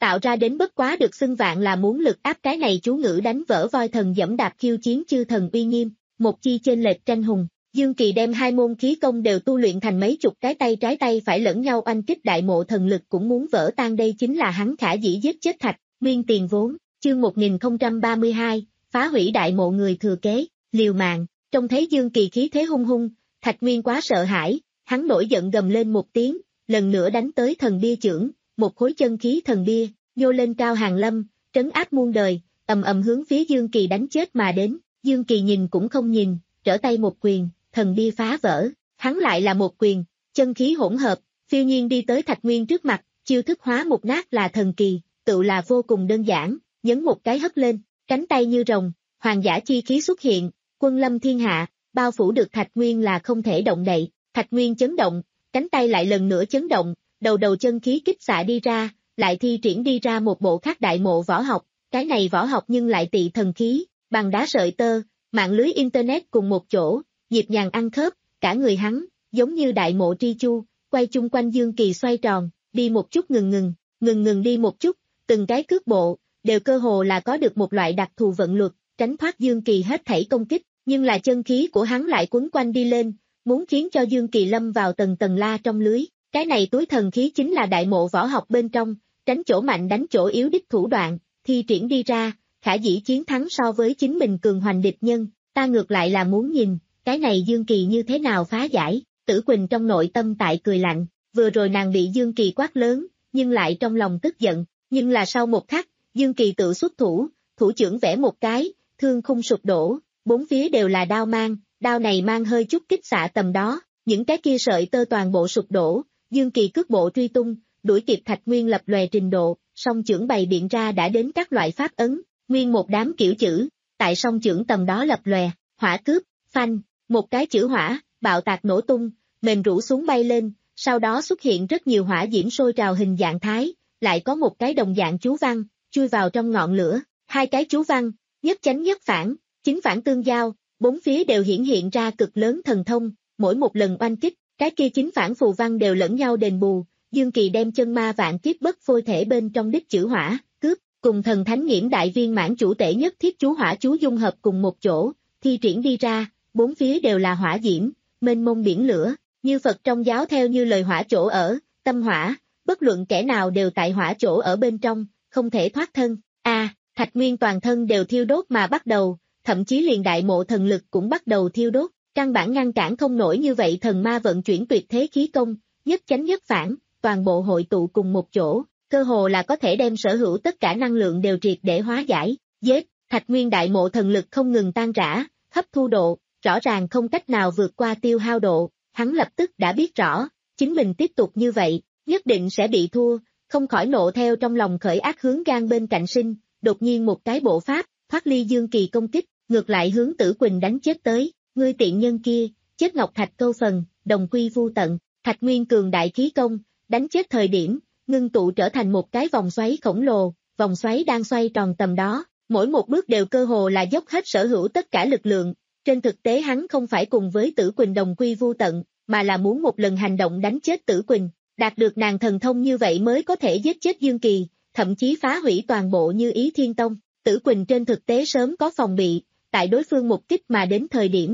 tạo ra đến bất quá được xưng vạn là muốn lực áp, cái này chú ngữ đánh vỡ voi thần dẫm đạp khiêu chiến chư thần uy nghiêm, một chi chênh lệch tranh hùng. Dương Kỳ đem hai môn khí công đều tu luyện thành mấy chục cái tay trái tay phải lẫn nhau oanh kích, đại mộ thần lực cũng muốn vỡ tan, đây chính là hắn khả dĩ giết chết Thạch Nguyên tiền vốn. Chương một nghìn không trăm ba mươi hai, phá hủy đại mộ người thừa kế, liều mạng. Trông thấy Dương Kỳ khí thế hung hung, Thạch Nguyên quá sợ hãi, hắn nổi giận gầm lên một tiếng, lần nữa đánh tới thần bia chưởng, một khối chân khí thần bia, nhô lên cao hàng lâm, trấn áp muôn đời, ầm ầm hướng phía Dương Kỳ đánh chết mà đến. Dương Kỳ nhìn cũng không nhìn, trở tay một quyền, thần bia phá vỡ, hắn lại là một quyền, chân khí hỗn hợp, phiêu nhiên đi tới Thạch Nguyên trước mặt, chiêu thức hóa một nát là thần kỳ, tự là vô cùng đơn giản, nhấn một cái hất lên, cánh tay như rồng, hoàng giả chi khí xuất hiện, quân lâm thiên hạ, bao phủ được Thạch Nguyên là không thể động đậy. Thạch Nguyên chấn động, cánh tay lại lần nữa chấn động, đầu đầu chân khí kích xạ đi ra, lại thi triển đi ra một bộ khác đại mộ võ học, cái này võ học nhưng lại tị thần khí, bằng đá sợi tơ, mạng lưới internet cùng một chỗ, nhịp nhàng ăn khớp, cả người hắn, giống như đại mộ tri chu, quay chung quanh Dương Kỳ xoay tròn, đi một chút ngừng ngừng, ngừng ngừng đi một chút, từng cái cước bộ, đều cơ hồ là có được một loại đặc thù vận luật, tránh thoát Dương Kỳ hết thảy công kích, nhưng là chân khí của hắn lại quấn quanh đi lên, muốn khiến cho Dương Kỳ lâm vào tầng tầng la trong lưới. Cái này túi thần khí chính là đại mộ võ học bên trong, tránh chỗ mạnh đánh chỗ yếu đích thủ đoạn, thi triển đi ra, khả dĩ chiến thắng so với chính mình cường hoành địch nhân, ta ngược lại là muốn nhìn, cái này Dương Kỳ như thế nào phá giải. Tử Quỳnh trong nội tâm tại cười lạnh, vừa rồi nàng bị Dương Kỳ quát lớn, nhưng lại trong lòng tức giận, nhưng là sau một khắc, Dương Kỳ tự xuất thủ, thủ chưởng vẽ một cái, thương khung sụp đổ, bốn phía đều là đao mang, đao này mang hơi chút kích xạ tầm đó, những cái kia sợi tơ toàn bộ sụp đổ, Dương Kỳ cước bộ truy tung, đuổi kịp Thạch Nguyên lập lòe trình độ, song chưởng bày biện ra đã đến các loại pháp ấn, nguyên một đám kiểu chữ, tại song chưởng tầm đó lập lòe, hỏa cướp, phanh, một cái chữ hỏa, bạo tạc nổ tung, mềm rũ xuống bay lên, sau đó xuất hiện rất nhiều hỏa diễm sôi trào hình dạng thái, lại có một cái đồng dạng chú văn, chui vào trong ngọn lửa, hai cái chú văn, nhất chánh nhất phản, chính phản tương giao, bốn phía đều hiển hiện ra cực lớn thần thông, mỗi một lần oanh kích, cái kia chính phản phù văn đều lẫn nhau đền bù. Dương Kỳ đem chân ma vạn kiếp bất phôi thể bên trong đích chữ hỏa, cướp, cùng thần thánh nghiễm đại viên mãn chủ tể nhất thiết chú hỏa chú dung hợp cùng một chỗ, thi triển đi ra, bốn phía đều là hỏa diễm, mênh mông biển lửa, như Phật trong giáo theo như lời hỏa chỗ ở, tâm hỏa, bất luận kẻ nào đều tại hỏa chỗ ở bên trong, không thể thoát thân. A, à, Thạch Nguyên toàn thân đều thiêu đốt mà bắt đầu, thậm chí liền đại mộ thần lực cũng bắt đầu thiêu đốt, căn bản ngăn cản không nổi như vậy thần ma vận chuyển tuyệt thế khí công, nhất chánh nhất phản, toàn bộ hội tụ cùng một chỗ, cơ hồ là có thể đem sở hữu tất cả năng lượng đều triệt để hóa giải, giết. Thạch Nguyên đại mộ thần lực không ngừng tan rã, hấp thu độ, rõ ràng không cách nào vượt qua tiêu hao độ, hắn lập tức đã biết rõ, chính mình tiếp tục như vậy, nhất định sẽ bị thua, không khỏi nộ theo trong lòng khởi ác hướng gan bên cạnh sinh, đột nhiên một cái bộ pháp, thoát ly Dương Kỳ công kích, ngược lại hướng Tử Quỳnh đánh chết tới, ngươi tiện nhân kia, chết Ngọc Thạch câu phần, đồng quy vu tận. Thạch Nguyên cường đại khí công, đánh chết thời điểm, ngưng tụ trở thành một cái vòng xoáy khổng lồ, vòng xoáy đang xoay tròn tầm đó, mỗi một bước đều cơ hồ là dốc hết sở hữu tất cả lực lượng, trên thực tế hắn không phải cùng với Tử Quỳnh đồng quy vu tận, mà là muốn một lần hành động đánh chết Tử Quỳnh, đạt được nàng thần thông như vậy mới có thể giết chết Dương Kỳ, thậm chí phá hủy toàn bộ Như Ý Thiên Tông. Tử Quỳnh trên thực tế sớm có phòng bị, tại đối phương một kích mà đến thời điểm.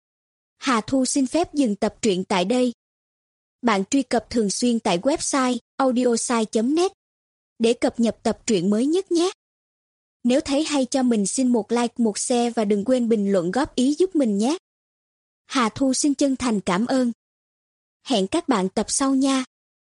Hà Thu xin phép dừng tập truyện tại đây. Bạn truy cập thường xuyên tại website audiosai chấm net để cập nhật tập truyện mới nhất nhé. Nếu thấy hay cho mình xin một like, một share và đừng quên bình luận góp ý giúp mình nhé. Hà Thu xin chân thành cảm ơn. Hẹn các bạn tập sau nha.